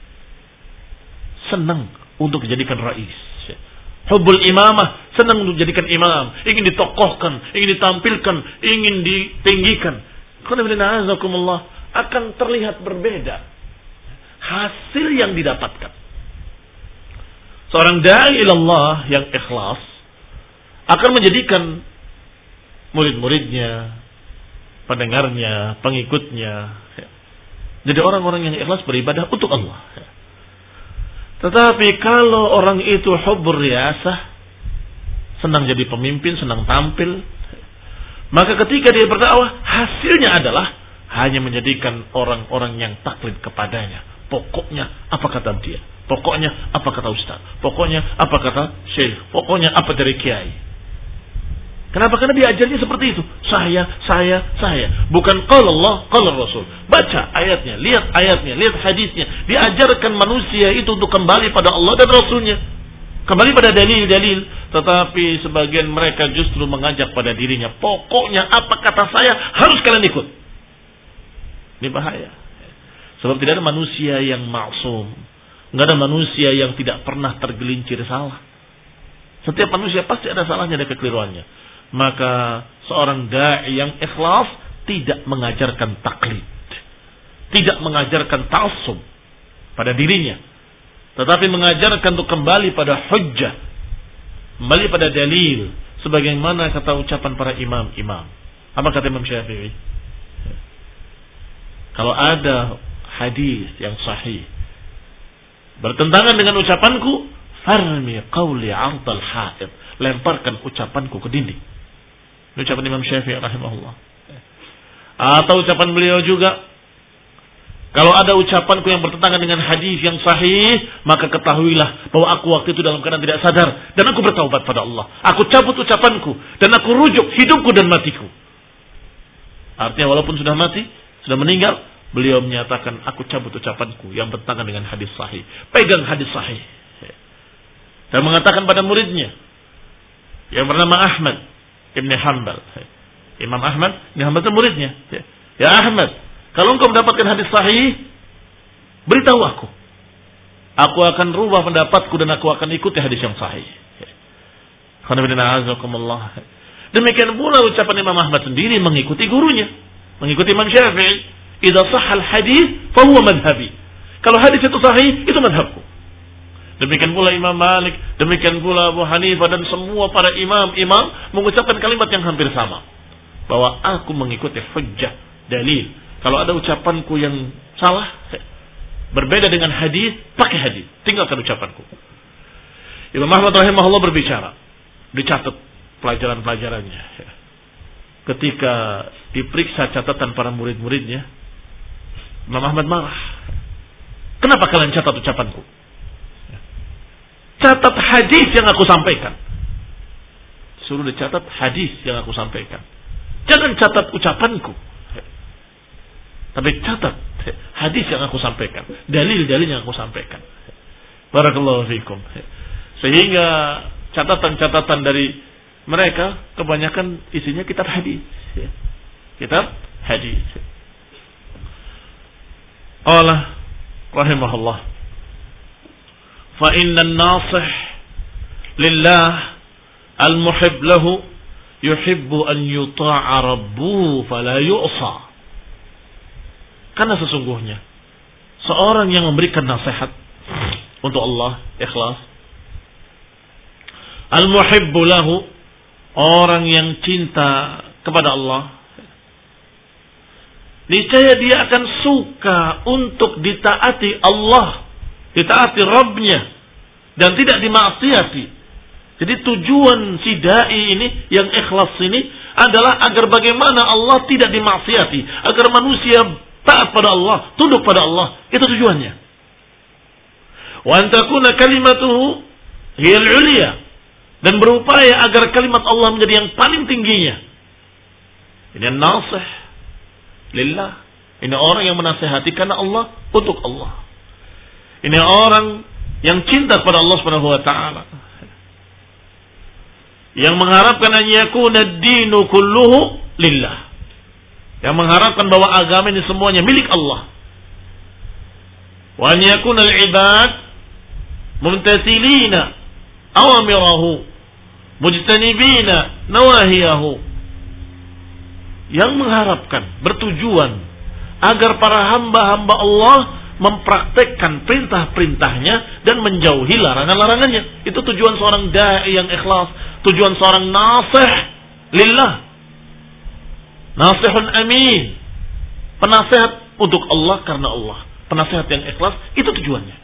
Senang untuk dijadikan rais. Hubbul imamah, senang untuk dijadikan imam, ingin ditokohkan, ingin ditampilkan, ingin ditinggikan. Akan terlihat berbeda hasil yang didapatkan. Seorang da'i ilallah yang ikhlas akan menjadikan murid-muridnya, pendengarnya, pengikutnya jadi orang-orang yang ikhlas beribadah untuk Allah. Tetapi kalau orang itu hubbur riyasah, senang jadi pemimpin, senang tampil, maka ketika dia berdakwah, hasilnya adalah hanya menjadikan orang-orang yang taklid kepadanya. Pokoknya apa kata dia, pokoknya apa kata ustaz, pokoknya apa kata syekh, pokoknya apa dari kiai. Kenapa? Karena diajarnya seperti itu. Saya, saya, saya. Bukan qala Allah, qala Rasul. Baca ayatnya, lihat ayatnya, lihat hadisnya. Diajarkan manusia itu untuk kembali pada Allah dan Rasulnya. Kembali pada dalil-dalil. Tetapi sebagian mereka justru mengajak pada dirinya. Pokoknya apa kata saya harus kalian ikut. Ini bahaya. Sebab tidak ada manusia yang maksum. Tidak ada manusia yang tidak pernah tergelincir salah. Setiap manusia pasti ada salahnya, ada kekeliruannya. Maka seorang da'i yang ikhlas tidak mengajarkan taklid, tidak mengajarkan ta'assub pada dirinya, tetapi mengajarkan untuk kembali pada hujjah, kembali pada dalil, sebagaimana kata ucapan para imam-imam. Apa kata Imam Syafi'i? Kalau ada hadis yang sahih bertentangan dengan ucapanku, farmi qawli 'ardal ha'id, lemparkan ucapanku ke dinding. Ini ucapan Imam Syafi'i rahimahullah. Atau ucapan beliau juga, kalau ada ucapanku yang bertentangan dengan hadis yang sahih, maka ketahuilah bahwa aku waktu itu dalam keadaan tidak sadar dan aku bertaubat pada Allah. Aku cabut ucapanku dan aku rujuk hidupku dan matiku. Artinya walaupun sudah mati, sudah meninggal, beliau menyatakan aku cabut ucapanku yang bertentangan dengan hadis sahih. Pegang hadis sahih. Dan mengatakan pada muridnya yang bernama Ahmad Ibn Hanbal. Imam Ahmad Ibn Hanbal itu muridnya. Ya Ahmad, kalau engkau mendapatkan hadis sahih, beritahu aku. Aku akan rubah pendapatku dan aku akan ikuti hadis yang sahih. Demikian pula ucapan Imam Ahmad sendiri mengikuti gurunya, mengikuti Imam Syafi'i. Idza sahhal hadis fa huwa madhhabi. Kalau hadis itu sahih, itu madhabku. Demikian pula Imam Malik, demikian pula Abu Hanifah dan semua para imam-imam mengucapkan kalimat yang hampir sama. Bahwa aku mengikuti hujjah, dalil. Kalau ada ucapanku yang salah, berbeda dengan hadis, pakai hadis. Tinggalkan ucapanku. Imam Ahmad rahimahullah berbicara. Dicatat pelajaran-pelajarannya. Ketika diperiksa catatan para murid-muridnya, Imam Ahmad marah. Kenapa kalian catat ucapanku? Catat hadis yang aku sampaikan. Suruh dicatat hadis yang aku sampaikan. Jangan catat ucapanku. Tapi catat hadis yang aku sampaikan. Dalil-dalil yang aku sampaikan. Barakallahu fikum. Sehingga catatan-catatan dari mereka kebanyakan isinya kitab hadis. Kitab hadis. Allah rahimahullah. فإن الناصح لله المحب له يحب أن يطاع ربه فلا يعصى. Karena sesungguhnya seorang yang memberikan nasihat untuk Allah ikhlas, Al-muhibbu lahu, orang yang cinta kepada Allah, niscaya dia akan suka untuk ditaati Allah, ditaati Rabbnya, dan tidak dimaksiati. Jadi tujuan si da'i ini yang ikhlas ini adalah agar bagaimana Allah tidak dimaksiati, agar manusia taat pada Allah, tunduk pada Allah. Itu tujuannya. Wa an takuna kalimatuhu hiyal ulya, dan berupaya agar kalimat Allah menjadi yang paling tingginya. Ini nasih lillah. Ini orang yang menasihati karena Allah, untuk Allah. Ini orang yang cinta kepada Allah Subhanahu wa taala, yang mengharapkan an yakuna ad-dinu kulluhu lillah, yang mengharapkan bahwa agama ini semuanya milik Allah. Wa an yakuna al-ibad mumtathilina awamirahu mujtanibina nawahiyahu, yang mengharapkan, bertujuan agar para hamba-hamba Allah mempraktekkan perintah-perintahnya dan menjauhi larangan-larangannya. Itu tujuan seorang da'i yang ikhlas, tujuan seorang nasih lillah, nasihun amin, penasihat untuk Allah karena Allah, penasihat yang ikhlas. Itu tujuannya.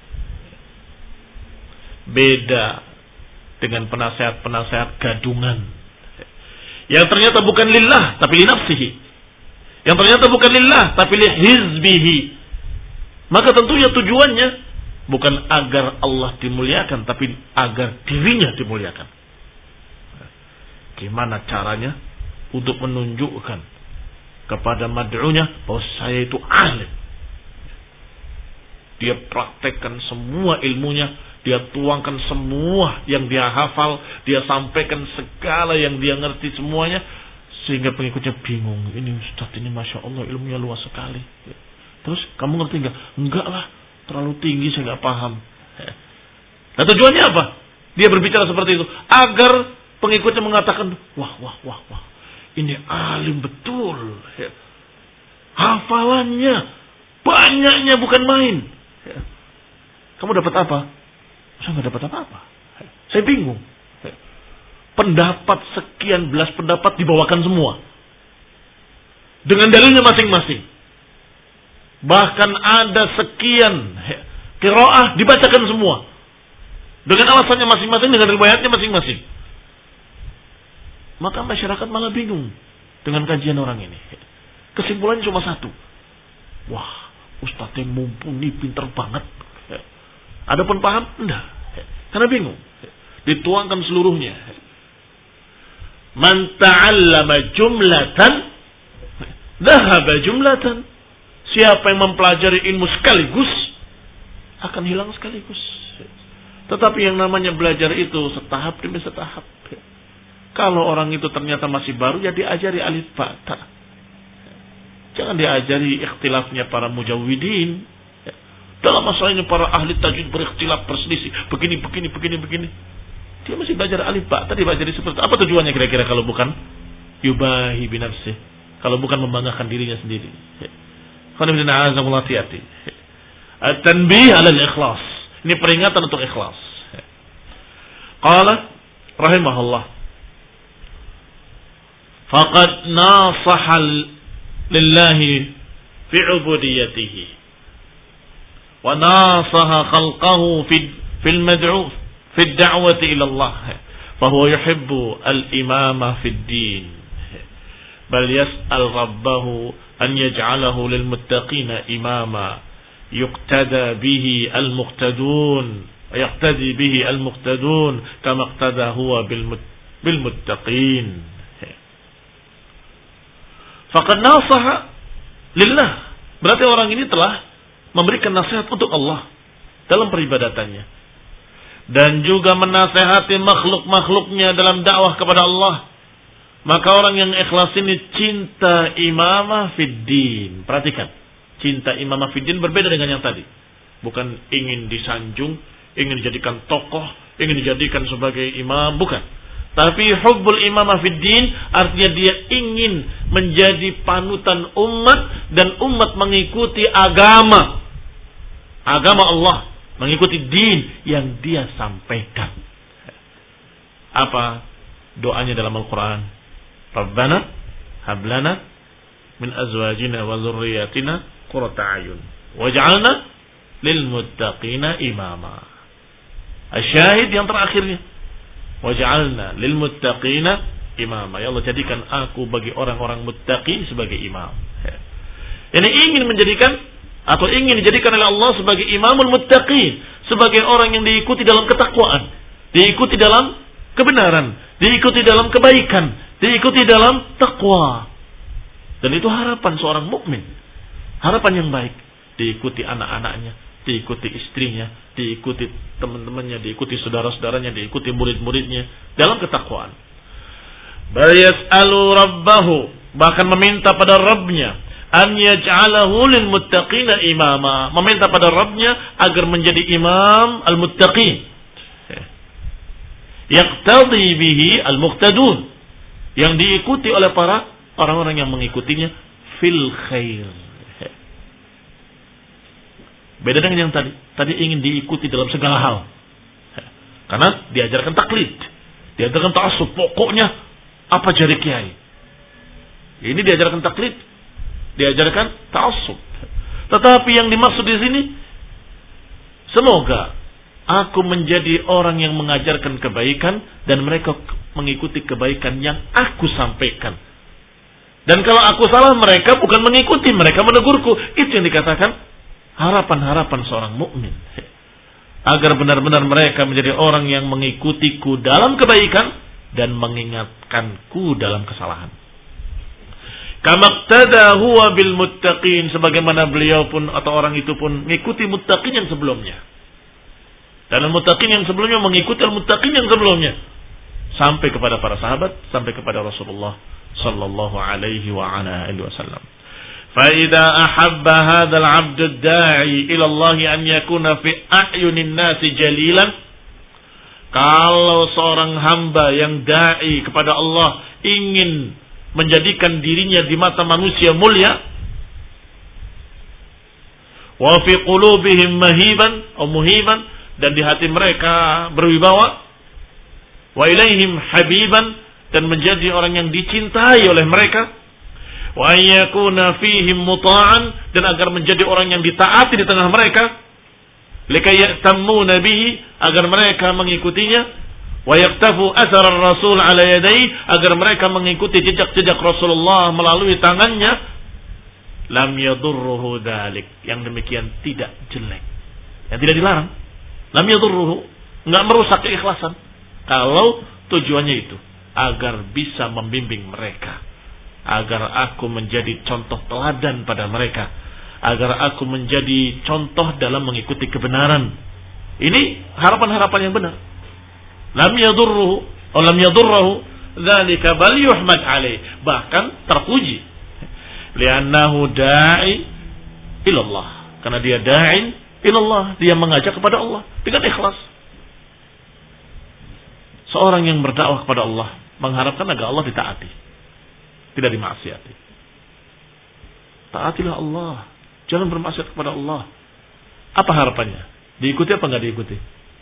Beda dengan penasihat-penasihat gadungan yang ternyata bukan lillah tapi li nafsihi, yang ternyata bukan lillah tapi li hizbihi. Maka tentunya tujuannya bukan agar Allah dimuliakan, tapi agar dirinya dimuliakan. Gimana caranya untuk menunjukkan kepada mad'unya bahwa saya itu alim. Dia praktekkan semua ilmunya, dia tuangkan semua yang dia hafal, dia sampaikan segala yang dia ngerti semuanya, sehingga pengikutnya bingung. Ini Ustaz ini Masya Allah ilmunya luas sekali. Terus kamu ngerti enggak? Enggak lah, terlalu tinggi saya enggak paham. Nah tujuannya apa? Dia berbicara seperti itu agar pengikutnya mengatakan, wah wah wah wah, ini alim betul. Hafalannya banyaknya bukan main. Kamu dapat apa? Saya enggak dapat apa-apa. Saya bingung. Pendapat sekian belas pendapat dibawakan semua dengan dalilnya masing-masing. Bahkan ada sekian qiraah dibacakan semua dengan alasannya masing-masing, dengan riwayatnya masing-masing. Maka masyarakat malah bingung dengan kajian orang ini. Kesimpulannya cuma satu. Wah, ustadznya mumpuni, pinter banget. Adapun paham? Enggak. Karena bingung. Dituangkan seluruhnya. Man ta'allama jumlatan dhahaba jumlatan. Siapa yang mempelajari ilmu sekaligus akan hilang sekaligus. Tetapi yang namanya belajar itu setahap demi setahap. Kalau orang itu ternyata masih baru, ya diajari alif ba ta. Jangan diajari ikhtilafnya para mujawwidin. Dalam masalah ini para ahli tajwid berikhtilaf, berselisih, begini begini begini begini. Dia masih belajar alif ba ta, dia belajar seperti apa tujuannya kira-kira kalau bukan yubahi binafsih, kalau bukan membanggakan dirinya sendiri. At-tanbih 'ala al-ikhlas. Ini peringatan untuk ikhlas. Qala rahimahullah, faqad nasaha lillahi fi 'ubudiyatihi wa nasaha khalqahu fi fil mad'u fi ad-da'wati ila Allah, fa huwa yuhibbu al-imama fi ad-din, bal yas'al rabbahu أن يجعله للمتقين إماما يقتدى به المقتدون ويقتدي به المقتدون كما اقتدى هو بالمتقين. فقد ناصح لله, berarti orang ini telah memberikan nasihat untuk Allah dalam peribadatannya, dan juga menasehati makhluk-makhluknya dalam dakwah kepada Allah. Maka orang yang ikhlas ini cinta imamah fiddin. Perhatikan, cinta imamah fiddin berbeda dengan yang tadi. Bukan ingin disanjung, ingin dijadikan tokoh, ingin dijadikan sebagai imam, bukan. Tapi hubbul imamah fiddin artinya dia ingin menjadi panutan umat, dan umat mengikuti agama agama Allah, mengikuti din yang dia sampaikan. Apa doanya dalam Al-Quran? Rabbana hablana min azwajina wa dzurriyyatina qurrata a'yun waj'alna lil muttaqina imama. Asyahid yang terakhirnya, waj'alna lil muttaqina imama. Ya Allah, jadikan aku bagi orang-orang muttaqi sebagai imam. Ini ingin menjadikan atau ingin dijadikan oleh Allah sebagai imamul muttaqin, sebagai orang yang diikuti dalam ketakwaan, diikuti dalam kebenaran, diikuti dalam kebaikan, diikuti dalam takwa. Dan itu harapan seorang mukmin, harapan yang baik. Diikuti anak-anaknya, diikuti istrinya, diikuti teman-temannya, diikuti saudara-saudaranya, diikuti murid-muridnya dalam ketakwaan. Bal yas'alu rabbahu, bahkan meminta pada Rabbnya, an yaj'alahu lil muttaqina imama, meminta pada Rabbnya agar menjadi imam al-muttaqin. Yaqtadi bihi al-muqtadun, yang diikuti oleh para orang-orang yang mengikutinya fil khair. Beda dengan yang tadi. Tadi ingin diikuti dalam segala hal. Karena diajarkan taklid, diajarkan ta'assub, pokoknya apa jari kiai. Ini diajarkan taklid, diajarkan ta'assub. Tetapi yang dimaksud di sini, semoga aku menjadi orang yang mengajarkan kebaikan dan mereka mengikuti kebaikan yang aku sampaikan. Dan kalau aku salah, mereka bukan mengikuti, mereka menegurku. Itu yang dikatakan harapan-harapan seorang mukmin, agar benar-benar mereka menjadi orang yang mengikutiku dalam kebaikan dan mengingatkanku dalam kesalahan. Kamaqtada huwa bil muttaqin, sebagaimana beliau pun atau orang itu pun mengikuti muttaqin yang sebelumnya. Dan al-muttaqin yang sebelumnya mengikuti al-muttaqin yang sebelumnya, sampai kepada para sahabat, sampai kepada Rasulullah sallallahu alaihi wa ala alihi wasallam. فإذا أحب هذا العبد الداعي إلى الله أن يكون في أعين الناس جليلا, kalau seorang hamba yang dai kepada Allah ingin menjadikan dirinya di mata manusia mulia, wa fi qulubihim mahiban atau muhiban, dan di hati mereka berwibawa, wa ilaihim habiban, dan menjadi orang yang dicintai oleh mereka, wa yakuna fihim muta'an, dan agar menjadi orang yang ditaati di tengah mereka, likay ya'tammuna bihi, agar mereka mengikutinya, wa yaktafu athar ar-rasul ala yadayhi, agar mereka mengikuti jejak-jejak Rasulullah melalui tangannya, lam yadurruhu dzalik, yang demikian tidak jelek, yang tidak dilarang. Lam yadurruhu, enggak merusak keikhlasan kalau tujuannya itu agar bisa membimbing mereka, agar aku menjadi contoh teladan pada mereka, agar aku menjadi contoh dalam mengikuti kebenaran. Ini harapan-harapan yang benar. Lam yadurruhu atau lam yadurruhu dzalika bal yuhmad alaih, bahkan terpuji. Li'annahu da'i ilallah, karena dia da'in ilallah, dia mengajak kepada Allah dengan ikhlas. Seorang yang berdakwah kepada Allah mengharapkan agar Allah ditaati, tidak dimaksiati. Taatilah Allah, jangan bermaksiat kepada Allah. Apa harapannya? Diikuti apa enggak diikuti?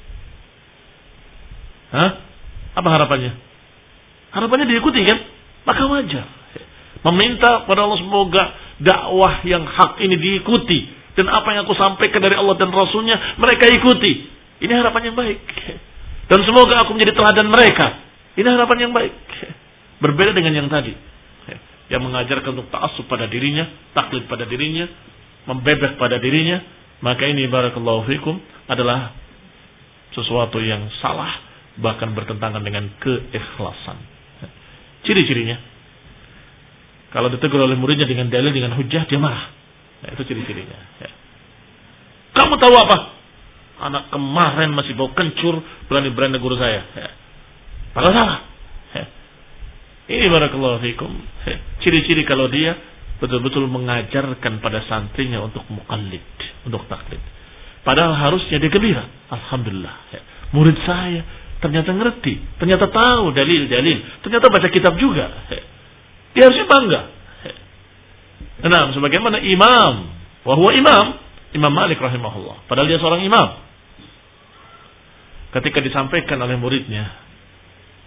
Hah? Apa harapannya? Harapannya diikuti kan? Maka wajar meminta kepada Allah semoga dakwah yang hak ini diikuti, dan apa yang aku sampaikan dari Allah dan Rasulnya mereka ikuti. Ini harapan yang baik. Dan semoga aku menjadi teladan mereka. Ini harapan yang baik. Berbeda dengan yang tadi, yang mengajarkan untuk ta'assub pada dirinya, taklid pada dirinya, membebek pada dirinya. Maka ini barakallahu fikum adalah sesuatu yang salah, bahkan bertentangan dengan keikhlasan. Ciri-cirinya, kalau ditegur oleh muridnya dengan dalil, dengan hujjah, dia marah. Nah, itu ciri-cirinya. Ya. Kamu tahu apa? Anak kemarin masih bau kencur, berani-berani guru saya. Ya. Padahal salah. Ya. Ini barakallahu fikum. Ya. Ciri-ciri kalau dia betul-betul mengajarkan pada santrinya untuk muqallid, untuk taklid. Padahal harusnya dia gembira. Alhamdulillah. Ya. Murid saya ternyata ngerti, ternyata tahu dalil-dalil, ternyata baca kitab juga. Ya. Dia harusnya bangga. Ya. Nah, sebagaimana imam, wahwa imam, Imam Malik rahimahullah, padahal dia seorang imam. Ketika disampaikan oleh muridnya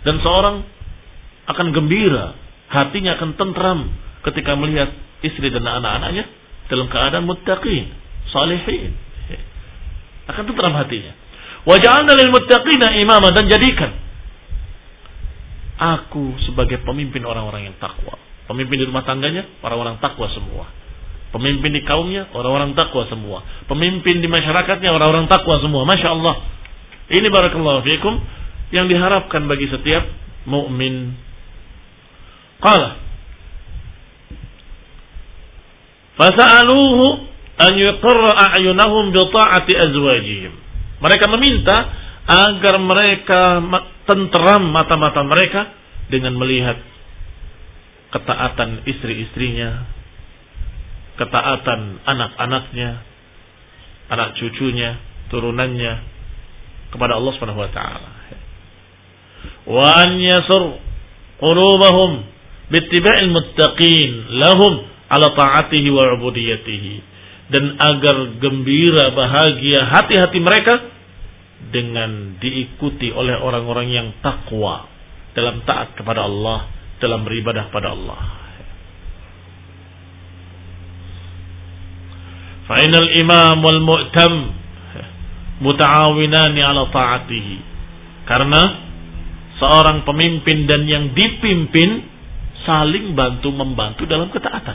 Dan seorang akan gembira, hatinya akan tentram ketika melihat istri dan anak-anaknya dalam keadaan muttaqin, salihin. Akan tentram hatinya. Wa ja'alna lil muttaqina imama, dan jadikan aku sebagai pemimpin orang-orang yang takwa. Pemimpin di rumah tangganya orang-orang takwa semua. Pemimpin di kaumnya orang-orang takwa semua. Pemimpin di masyarakatnya orang-orang takwa semua. Masya Allah. Ini barakallahu fiikum yang diharapkan bagi setiap mukmin. Qala fasa'aluhu an yuqirra a'yunahum bi ta'ati azwajihim. Mereka meminta agar mereka tenteram mata-mata mereka dengan melihat ketaatan istri-istrinya, ketaatan anak-anaknya, anak cucunya, turunannya kepada Allah Subhanahu wa taala. Wa an yasur qulubahum bittiba'il muttaqin lahum ala ta'atihi wa ubudiyatihi, dan agar gembira bahagia hati-hati mereka dengan diikuti oleh orang-orang yang takwa dalam taat kepada Allah, dalam beribadah pada Allah. Fa'inal imam wal mu'tam muta'awinani ala ta'atihi. Karena seorang pemimpin dan yang dipimpin saling bantu-membantu dalam ketaatan.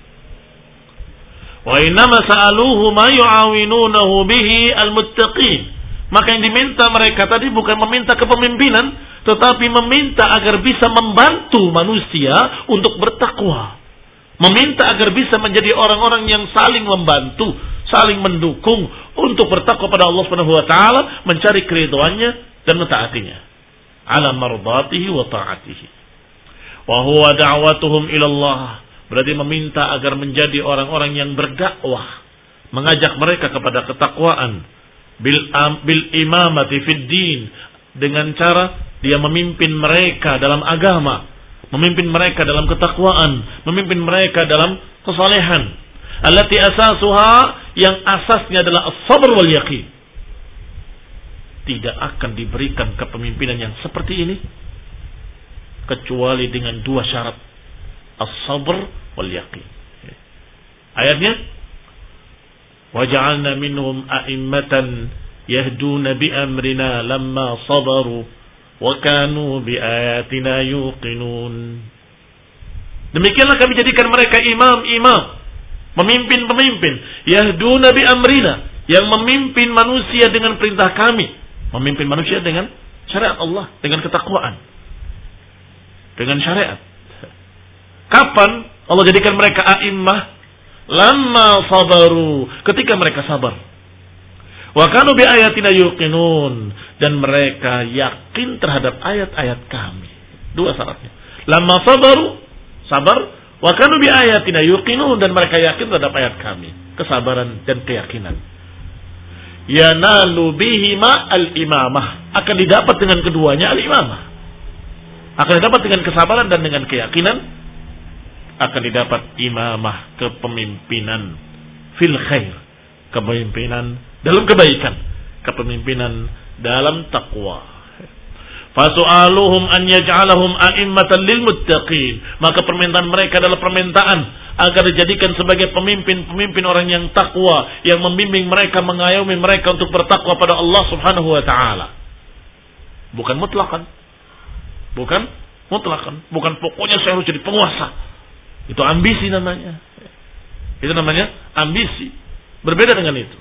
Wa innama sa'aluhu ma yu'awinunahu bihi al-muttaqin. Maka yang diminta mereka tadi bukan meminta kepemimpinan, tetapi meminta agar bisa membantu manusia untuk bertakwa. Meminta agar bisa menjadi orang-orang yang saling membantu, saling mendukung untuk bertakwa pada Allah Subhanahu wa taala, mencari keridhaannya dan mentaatinya. Ala mardatihi wa ta'atihi. Wa huwa da'watuhum ila Allah. Berarti meminta agar menjadi orang-orang yang berdakwah, mengajak mereka kepada ketakwaan, bil am, bil imamati fid din, dengan cara dia memimpin mereka dalam agama, memimpin mereka dalam ketakwaan, memimpin mereka dalam kesalehan. Allati asasuha, yang asasnya adalah as-sabr wal yaqin. Tidak akan diberikan kepemimpinan yang seperti ini kecuali dengan dua syarat, as-sabr wal yaqin. Ayatnya وَجَعَلْنَا مِنْهُمْ أَئِمَّةً يَهْدُونَ بِأَمْرِنَا لَمَّا صَبَرُوا وَكَانُوا بِآيَاتِنَا يُوقِنُونَ. Demikianlah kami jadikan mereka imam-imam, pemimpin-pemimpin, يَهْدُونَ بِأَمْرِنَا, yang memimpin manusia dengan perintah kami, memimpin manusia dengan syariat Allah, dengan ketakwaan, dengan syariat. Kapan Allah jadikan mereka a'immah? Lamma sabaru, ketika mereka sabar. Wa kanu bi ayatina yuqinun, dan mereka yakin terhadap ayat-ayat kami. Dua syaratnya. Lamma sabaru, sabar, wa kanu bi ayatina yuqinun, dan mereka yakin terhadap ayat kami. Kesabaran dan keyakinan. Yanalu bihima al-imamah, akan didapat dengan keduanya al-imamah. Akan didapat dengan kesabaran dan dengan keyakinan, akan didapat imamah, kepemimpinan fil khair, kepemimpinan dalam kebaikan, kepemimpinan dalam takwa. Fasu'aluhum an yaj'alahum a'immatan lil muttaqin, maka permintaan mereka adalah permintaan agar dijadikan sebagai pemimpin-pemimpin orang yang takwa, yang membimbing mereka, mengayomi mereka untuk bertakwa pada Allah Subhanahu wa taala. Bukan mutlakan. Bukan mutlakan, bukan pokoknya saya harus jadi penguasa. Itu ambisi namanya. Itu namanya ambisi. Berbeda dengan itu.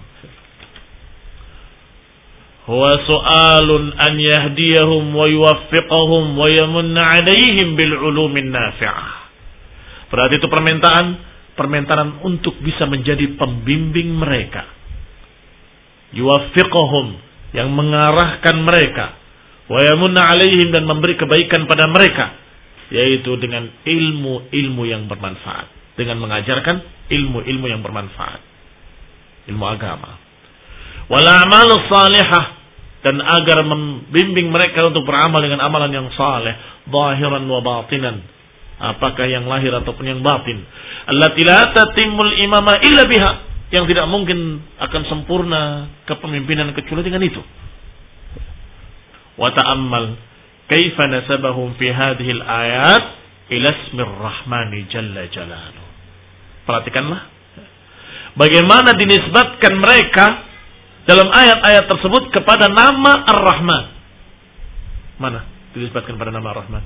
Huwa su'alun an yahdiyahum wa yuwaffiqahum wa yamunna 'alaihim bil 'ulumin nafi'ah. Berarti itu permintaan, permintaan untuk bisa menjadi pembimbing mereka. Yuwaffiqahum, yang mengarahkan mereka. Wa yamunna 'alaihim, dan memberi kebaikan pada mereka, yaitu dengan ilmu-ilmu yang bermanfaat, dengan mengajarkan ilmu-ilmu yang bermanfaat, ilmu agama. Wal a'malus salihah, dan agar membimbing mereka untuk beramal dengan amalan yang saleh, zahiran wa batinan, apakah yang lahir ataupun yang batin. Allati la tatimul imama illa biha, yang tidak mungkin akan sempurna kepemimpinan kecuali dengan itu. Wa ta'ammal kaifa nasabahum fi hadhihi al-ayat ila ismir rahmani jalla jalaluhu. Perhatikanlah bagaimana dinisbatkan mereka dalam ayat-ayat tersebut kepada nama Ar-Rahman. Mana dinisbatkan pada nama Ar-Rahman?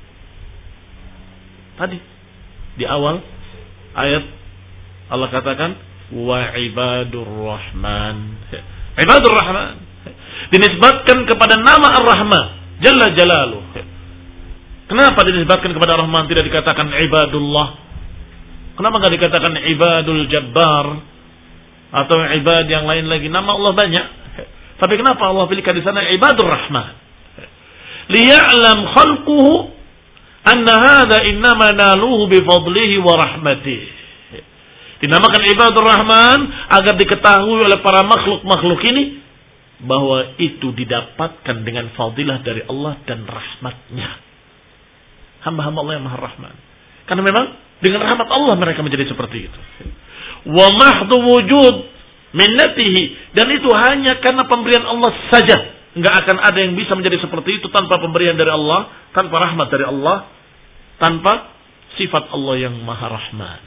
Tadi di awal ayat Allah katakan wa ibadur rahman. Ibadur rahman dinisbatkan kepada nama Ar-Rahman jalla jalaluhu. Kenapa dinisbatkan kepada Ar-Rahman, tidak dikatakan ibadullah? Kenapa enggak dikatakan ibadul jabbar atau ibad yang lain lagi? Nama Allah banyak. Tapi kenapa Allah pilihkan di sana ibadur rahman? Liya'lam khalquhu anna hadha innama naluhu bifadlihi wa rahmatihi. Dinamakan ibadur rahman agar diketahui oleh para makhluk-makhluk ini bahwa itu didapatkan dengan fadilah dari Allah dan rahmatnya. Hamba-hamba Allah yang maha rahman. Karena memang dengan rahmat Allah mereka menjadi seperti itu. Wa mahdhu wujud minnatihi, dan itu hanya karena pemberian Allah saja. Enggak akan ada yang bisa menjadi seperti itu tanpa pemberian dari Allah, tanpa rahmat dari Allah, tanpa sifat Allah yang maha rahman.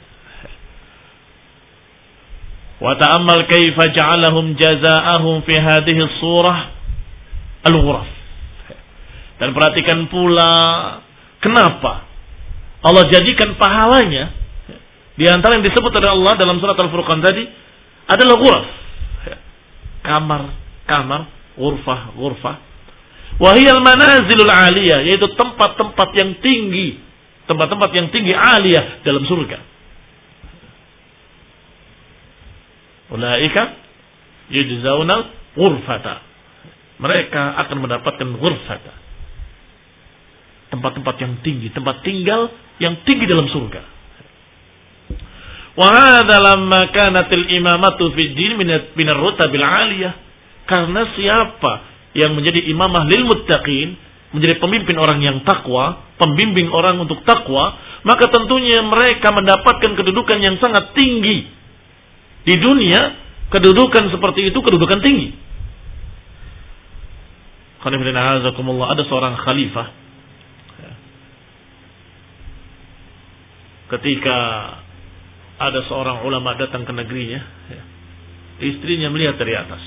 Wa ta'ammal kaifa ja'alahum jazaa'ahum fi hadhihi surah al-ghuraf. Dan perhatikan pula kenapa Allah jadikan pahalanya di antara yang disebut oleh Allah dalam surat Al-Furqan tadi adalah ghuraf. Kamar-kamar, ghurfah, ghurfah. Wa hiya al-manazilul 'aliyah, yaitu tempat-tempat yang tinggi, tempat-tempat yang tinggi 'aliyah dalam surga. Ulaika yujzauna ghurfata. Mereka akan mendapatkan ghurfata. Tempat-tempat yang tinggi, tempat tinggal yang tinggi dalam surga. Wa hadza lamma kanatil imamatu fid din min ar-rutabil 'aliyah. Karena siapa yang menjadi imamah lil muttaqin, menjadi pemimpin orang yang takwa, pembimbing orang untuk takwa, maka tentunya mereka mendapatkan kedudukan yang sangat tinggi. Di dunia, kedudukan seperti itu kedudukan tinggi. Ada seorang khalifah, ketika ada seorang ulama datang ke negerinya, istrinya melihat dari atas.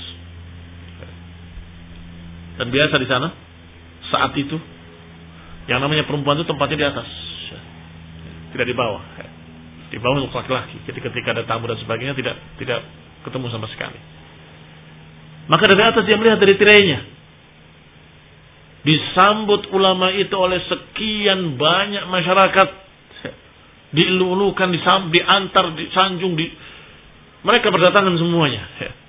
Dan biasa di sana saat itu yang namanya perempuan itu tempatnya di atas, tidak di bawah. Di bawah untuk laki-laki. Jadi ketika ada tamu dan sebagainya tidak tidak ketemu sama sekali. Maka dari atas dia melihat dari tirainya. Disambut ulama itu oleh sekian banyak masyarakat. Dilulukan, diantar, disanjung, di... mereka berdatangan semuanya.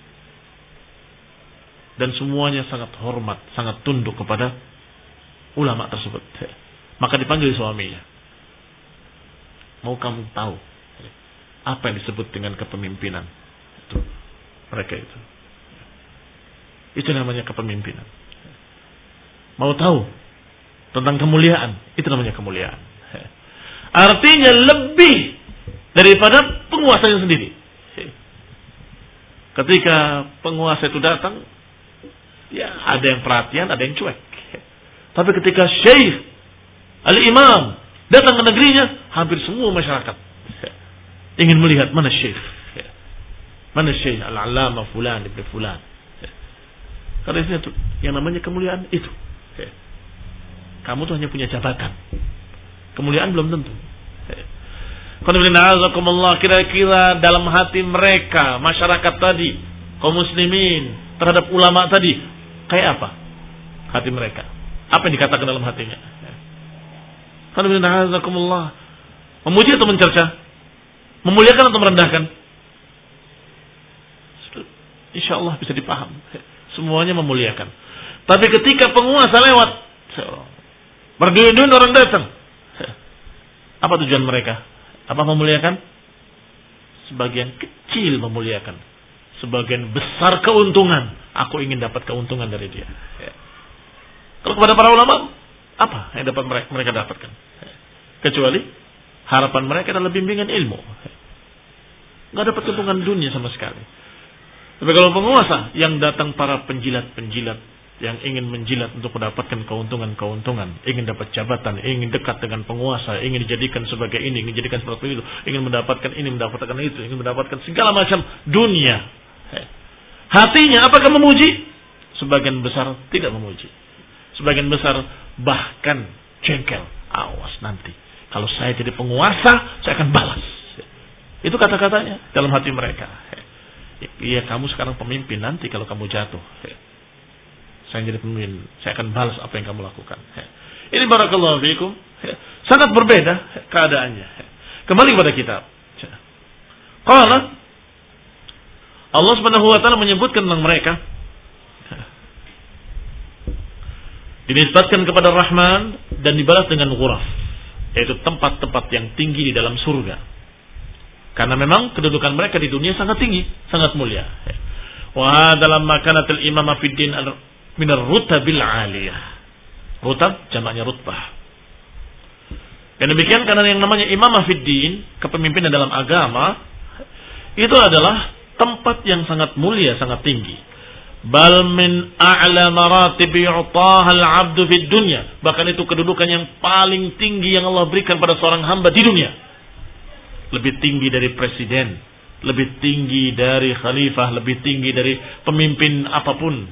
Dan semuanya sangat hormat, sangat tunduk kepada ulama tersebut. Maka dipanggil suaminya. Mau kamu tahu apa yang disebut dengan kepemimpinan? Itu mereka itu. Itu namanya kepemimpinan. Mau tahu tentang kemuliaan? Itu namanya kemuliaan. Artinya lebih daripada penguasanya sendiri. Ketika penguasa itu datang, ya ada yang perhatian, ada yang cuek. Tapi ketika syekh al-imam datang ke negerinya, hampir semua masyarakat ingin melihat mana syekh, mana syekh al-allamah fulan ibn fulan. Karena itu yang namanya kemuliaan itu. Kamu tuh hanya punya jabatan, kemuliaan belum tentu. Kira-kira dalam hati mereka, masyarakat tadi, kaum muslimin terhadap ulama tadi, kayak apa hati mereka? Apa yang dikatakan dalam hatinya? Memuji atau mencerca? Memuliakan atau merendahkan? Insya Allah bisa dipaham. Semuanya memuliakan. Tapi ketika penguasa lewat, berduyun-duyun orang datang, apa tujuan mereka? Apa memuliakan? Sebagian kecil memuliakan, sebagian besar keuntungan. Aku ingin dapat keuntungan dari dia. Kalau kepada para ulama, apa yang dapat mereka, mereka dapatkan? Kecuali harapan mereka adalah bimbingan ilmu. Nggak dapat keuntungan dunia sama sekali. Tapi kalau penguasa yang datang para penjilat-penjilat, yang ingin menjilat untuk mendapatkan keuntungan-keuntungan, ingin dapat jabatan, ingin dekat dengan penguasa, ingin dijadikan sebagai ini, ingin dijadikan seperti itu, ingin mendapatkan ini, mendapatkan itu, ingin mendapatkan segala macam dunia. Hatinya apakah memuji? Sebagian besar tidak memuji. Sebagian besar bahkan jengkel. Awas nanti, kalau saya jadi penguasa, saya akan balas. Itu kata-katanya dalam hati mereka. Iya, kamu sekarang pemimpin, nanti kalau kamu jatuh, saya jadi pemimpin, saya akan balas apa yang kamu lakukan. Ini barakallahu fiikum, sangat berbeda keadaannya. Kembali kepada kitab. Qala Allah Subhanahu wa taala menyebutkan tentang mereka, dinisbatkan kepada Rahman dan dibalas dengan ghuraf, yaitu tempat-tempat yang tinggi di dalam surga. Karena memang kedudukan mereka di dunia sangat tinggi, sangat mulia. Wa dalam makanatul imamah fid din min ar-rutabil 'aliyah. Rutab jamaknya rutbah. Dan demikian karena yang namanya imamah fid din, kepemimpinan dalam agama, itu adalah tempat yang sangat mulia, sangat tinggi. Bal min a'la maratib yu'taha al-'abdu fid dunya. Bahkan itu kedudukan yang paling tinggi yang Allah berikan pada seorang hamba di dunia. Lebih tinggi dari presiden, lebih tinggi dari khalifah, lebih tinggi dari pemimpin apapun.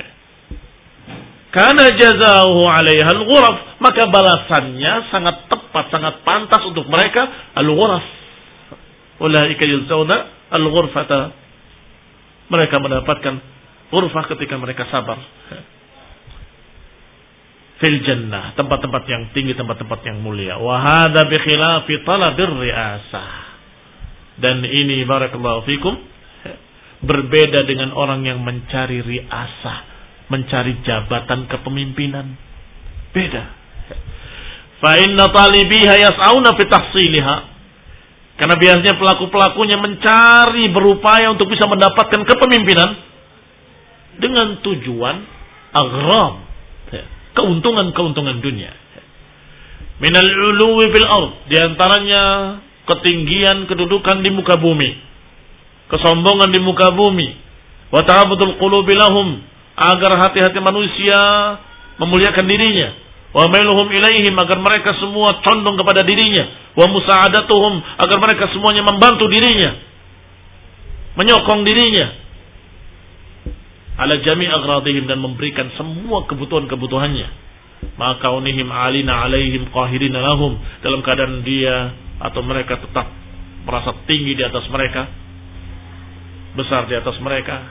Karena jazahu 'alaiha al-ghuraf, maka balasannya sangat tepat, sangat pantas untuk mereka al-ghuraf. Ulaika yuzawna al-ghurfata. Mereka mendapatkan ghurfah ketika mereka sabar. Fil jannah, tempat-tempat yang tinggi, tempat-tempat yang mulia. Wa hadza bi khilafi talabir riasah. Dan ini barakallahu fikum berbeda dengan orang yang mencari riasah, mencari jabatan kepemimpinan. Beda. Fa inna talibiha yas'auna fi tahsiliha. Karena biasanya pelaku-pelakunya mencari, berupaya untuk bisa mendapatkan kepemimpinan dengan tujuan aghram, keuntungan-keuntungan dunia. Minal uluwi fil ard, di antaranya ketinggian kedudukan di muka bumi, kesombongan di muka bumi, wa ta'abudul qulubi lahum, agar hati-hati manusia memuliakan dirinya, wa mailuhum ilaihim, agar mereka semua condong kepada dirinya, wa musa'adatuhum, agar mereka semuanya membantu dirinya, menyokong dirinya, ala jami' agradihim, dan memberikan semua kebutuhan-kebutuhannya, maka unihim alina alaihim qahirina lahum, dalam keadaan dia atau mereka tetap merasa tinggi di atas mereka, besar di atas mereka.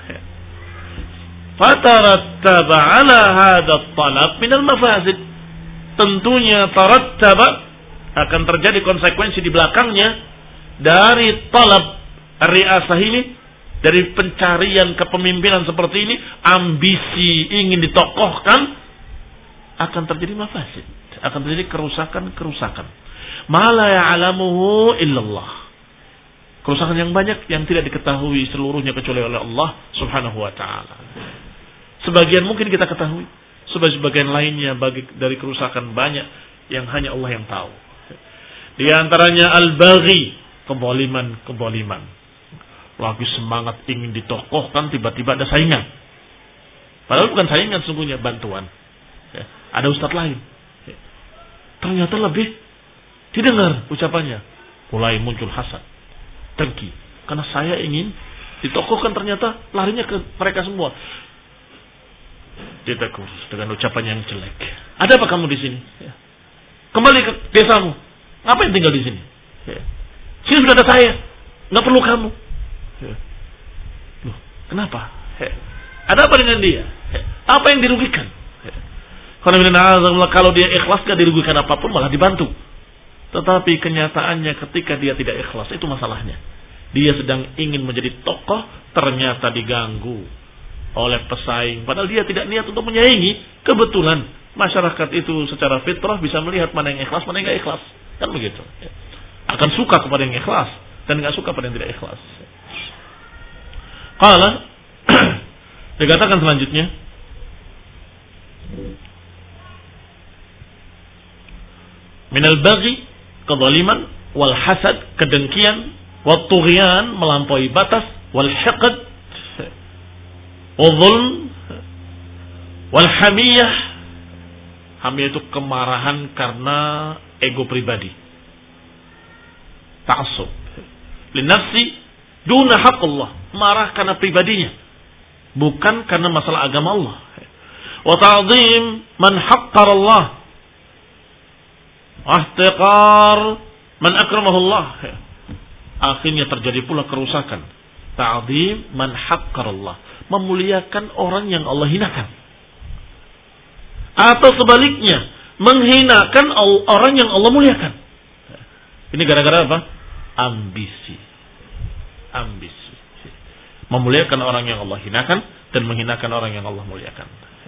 Fatarattaba ala hadha at-talab min al-mafazid, tentunya tarattaba, akan terjadi konsekuensi di belakangnya dari talab riasah ini, dari pencarian kepemimpinan seperti ini, ambisi ingin ditokohkan, akan terjadi mafasid, akan terjadi kerusakan-kerusakan. Ma la ya'lamuhu illallah. Kerusakan yang banyak yang tidak diketahui seluruhnya kecuali oleh Allah Subhanahu wa taala. Sebagian mungkin kita ketahui, sebagian lainnya bagi dari kerusakan banyak yang hanya Allah yang tahu. Di antaranya al-baghi, keboliman-keboliman. Lagi semangat ingin ditokohkan, tiba-tiba ada saingan. Padahal bukan saingan, sungguhnya bantuan. Ya, ada ustadz lain. Ya, ternyata lebih didengar ucapannya. Mulai muncul hasad, dengki. Karena saya ingin ditokohkan, ternyata larinya ke mereka semua. Ditegur dengan ucapan yang jelek. Ada apa kamu di sini? Ya. Kembali ke desamu. Ngapain tinggal di sini? Ya. Sini sudah ada saya. Nggak perlu kamu. Ya. Loh, kenapa? Ya. Ada apa dengan dia? Ya. Apa yang dirugikan? Ya. Kalau dia ikhlas gak dirugikan apapun, malah dibantu. Tetapi kenyataannya ketika dia tidak ikhlas, itu masalahnya. Dia sedang ingin menjadi tokoh, ternyata diganggu oleh pesaing. Padahal dia tidak niat untuk menyaingi. Kebetulan masyarakat itu secara fitrah bisa melihat mana yang ikhlas, mana yang gak ikhlas. Kan begitu. Ya. Akan suka kepada yang ikhlas dan gak suka pada yang tidak ikhlas. Qala, dikatakan selanjutnya, minal baghi, kezaliman, wal hasad, kedengkian, wat tughyan, melampaui batas, wal hiqd, wal zulm, Wal hamiyah, hamiyah itu kemarahan karena ego pribadi. Ta'assub li nafsi duna haqqullah, marah karena pribadinya, bukan karena masalah agama Allah. Wa ta'zim man haqqara Allah, wa ihtiqar man akramahu Allah. Akhirnya terjadi pula kerusakan. Ta'zim man haqqara Allah, memuliakan orang yang Allah hinakan. Atau sebaliknya, menghinakan orang yang Allah muliakan. Ini gara-gara apa? Ambisi. Ambisi. Memuliakan orang yang Allah hinakan dan menghinakan orang yang Allah muliakan.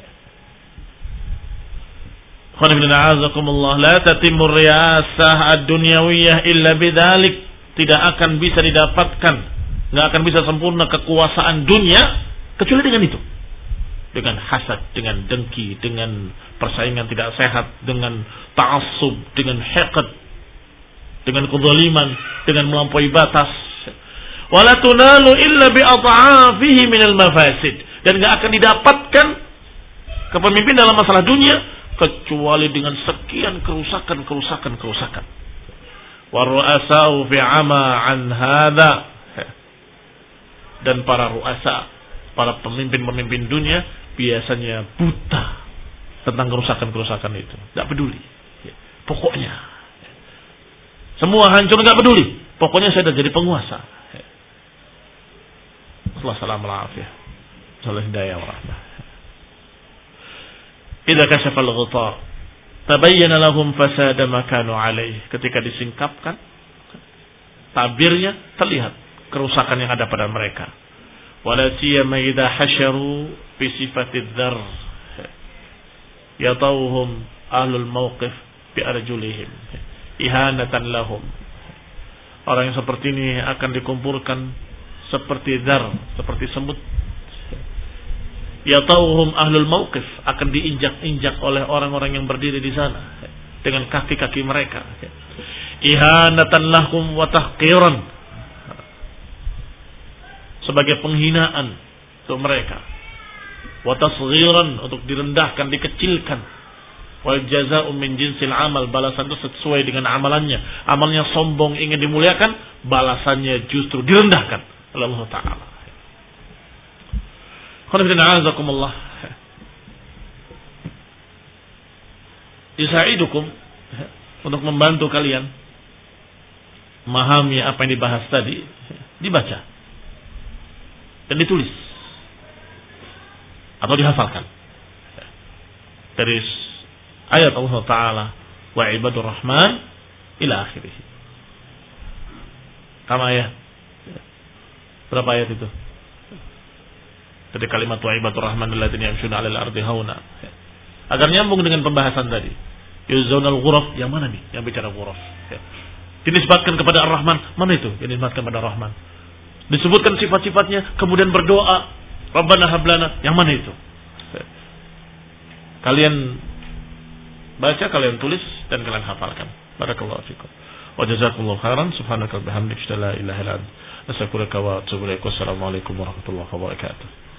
La tatimmu riyasah ad-dunyawiyah illa bidzalik. Tidak akan bisa didapatkan, enggak akan bisa sempurna kekuasaan dunia kecuali dengan itu. Dengan hasad, dengan dengki, dengan persaingan tidak sehat, dengan ta'assub, dengan hiqd, dengan kezaliman, dengan melampaui batas. Wala tunalu illa bi adhafihi minal mafasid, dan enggak akan didapatkan kepemimpinan dalam masalah dunia kecuali dengan sekian kerusakan-kerusakan kerusakan. Wa ru'asa'u fi 'ama 'an hadza, dan para ru'asa, para pemimpin-pemimpin dunia biasanya buta tentang kerusakan-kerusakan itu. Tidak peduli. Pokoknya semua hancur, tidak peduli. Pokoknya saya sudah jadi penguasa. Allah salam alafiyah. Salah hidayah wa rahmah. Idza kashafa al-ghita tabayyana lahum fasada ma kanu alaih. Ketika disingkapkan tabirnya, terlihat kerusakan yang ada pada mereka. Wala siyama idza hasyaru fi sifatid dzar yatawhum ahlul mawqif bi arjulihim ihanatan lahum. Orang yang seperti ini akan dikumpulkan seperti dzar, seperti semut. Yatawhum ahlul mawqif, akan diinjak-injak oleh orang-orang yang berdiri di sana dengan kaki-kaki mereka. Ihanatan lahum wa tahqiran, sebagai penghinaan untuk mereka, wa tasghiran, untuk direndahkan, dikecilkan. Wal jazaa'u min jinsil amal, balasan itu sesuai dengan amalannya. Amalnya sombong, ingin dimuliakan, balasannya justru direndahkan oleh Allah Ta'ala. Alhamdulillah. Yusaidukum, untuk membantu kalian memahami apa yang dibahas tadi, dibaca dan ditulis atau dihafalkan dari ayat Allah Ta'ala wa ibadur rahman ila akhirih. Kama ayat berapa ayat itu? Dari kalimat wa ibadur rahman alladziina yamshuna 'alal ardi hauna, agar nyambung dengan pembahasan tadi. Yuzunal ghuraf, yang mana nih yang bicara ghuraf? Dinisbatkan kepada Ar-Rahman, mana itu yang dinisbatkan kepada Ar-Rahman? Disebutkan sifat-sifatnya, kemudian berdoa, Rabbana hablana, yang mana itu? Kalian baca, kalian tulis, dan kalian hafalkan. Barakallahu fikum. Wa jazakumullahu khairan. Subhanaka wa bihamdika, la ilaha illa anta, astaghfiruka wa atubu ilaik. Wassalamualaikum warahmatullahi wabarakatuh.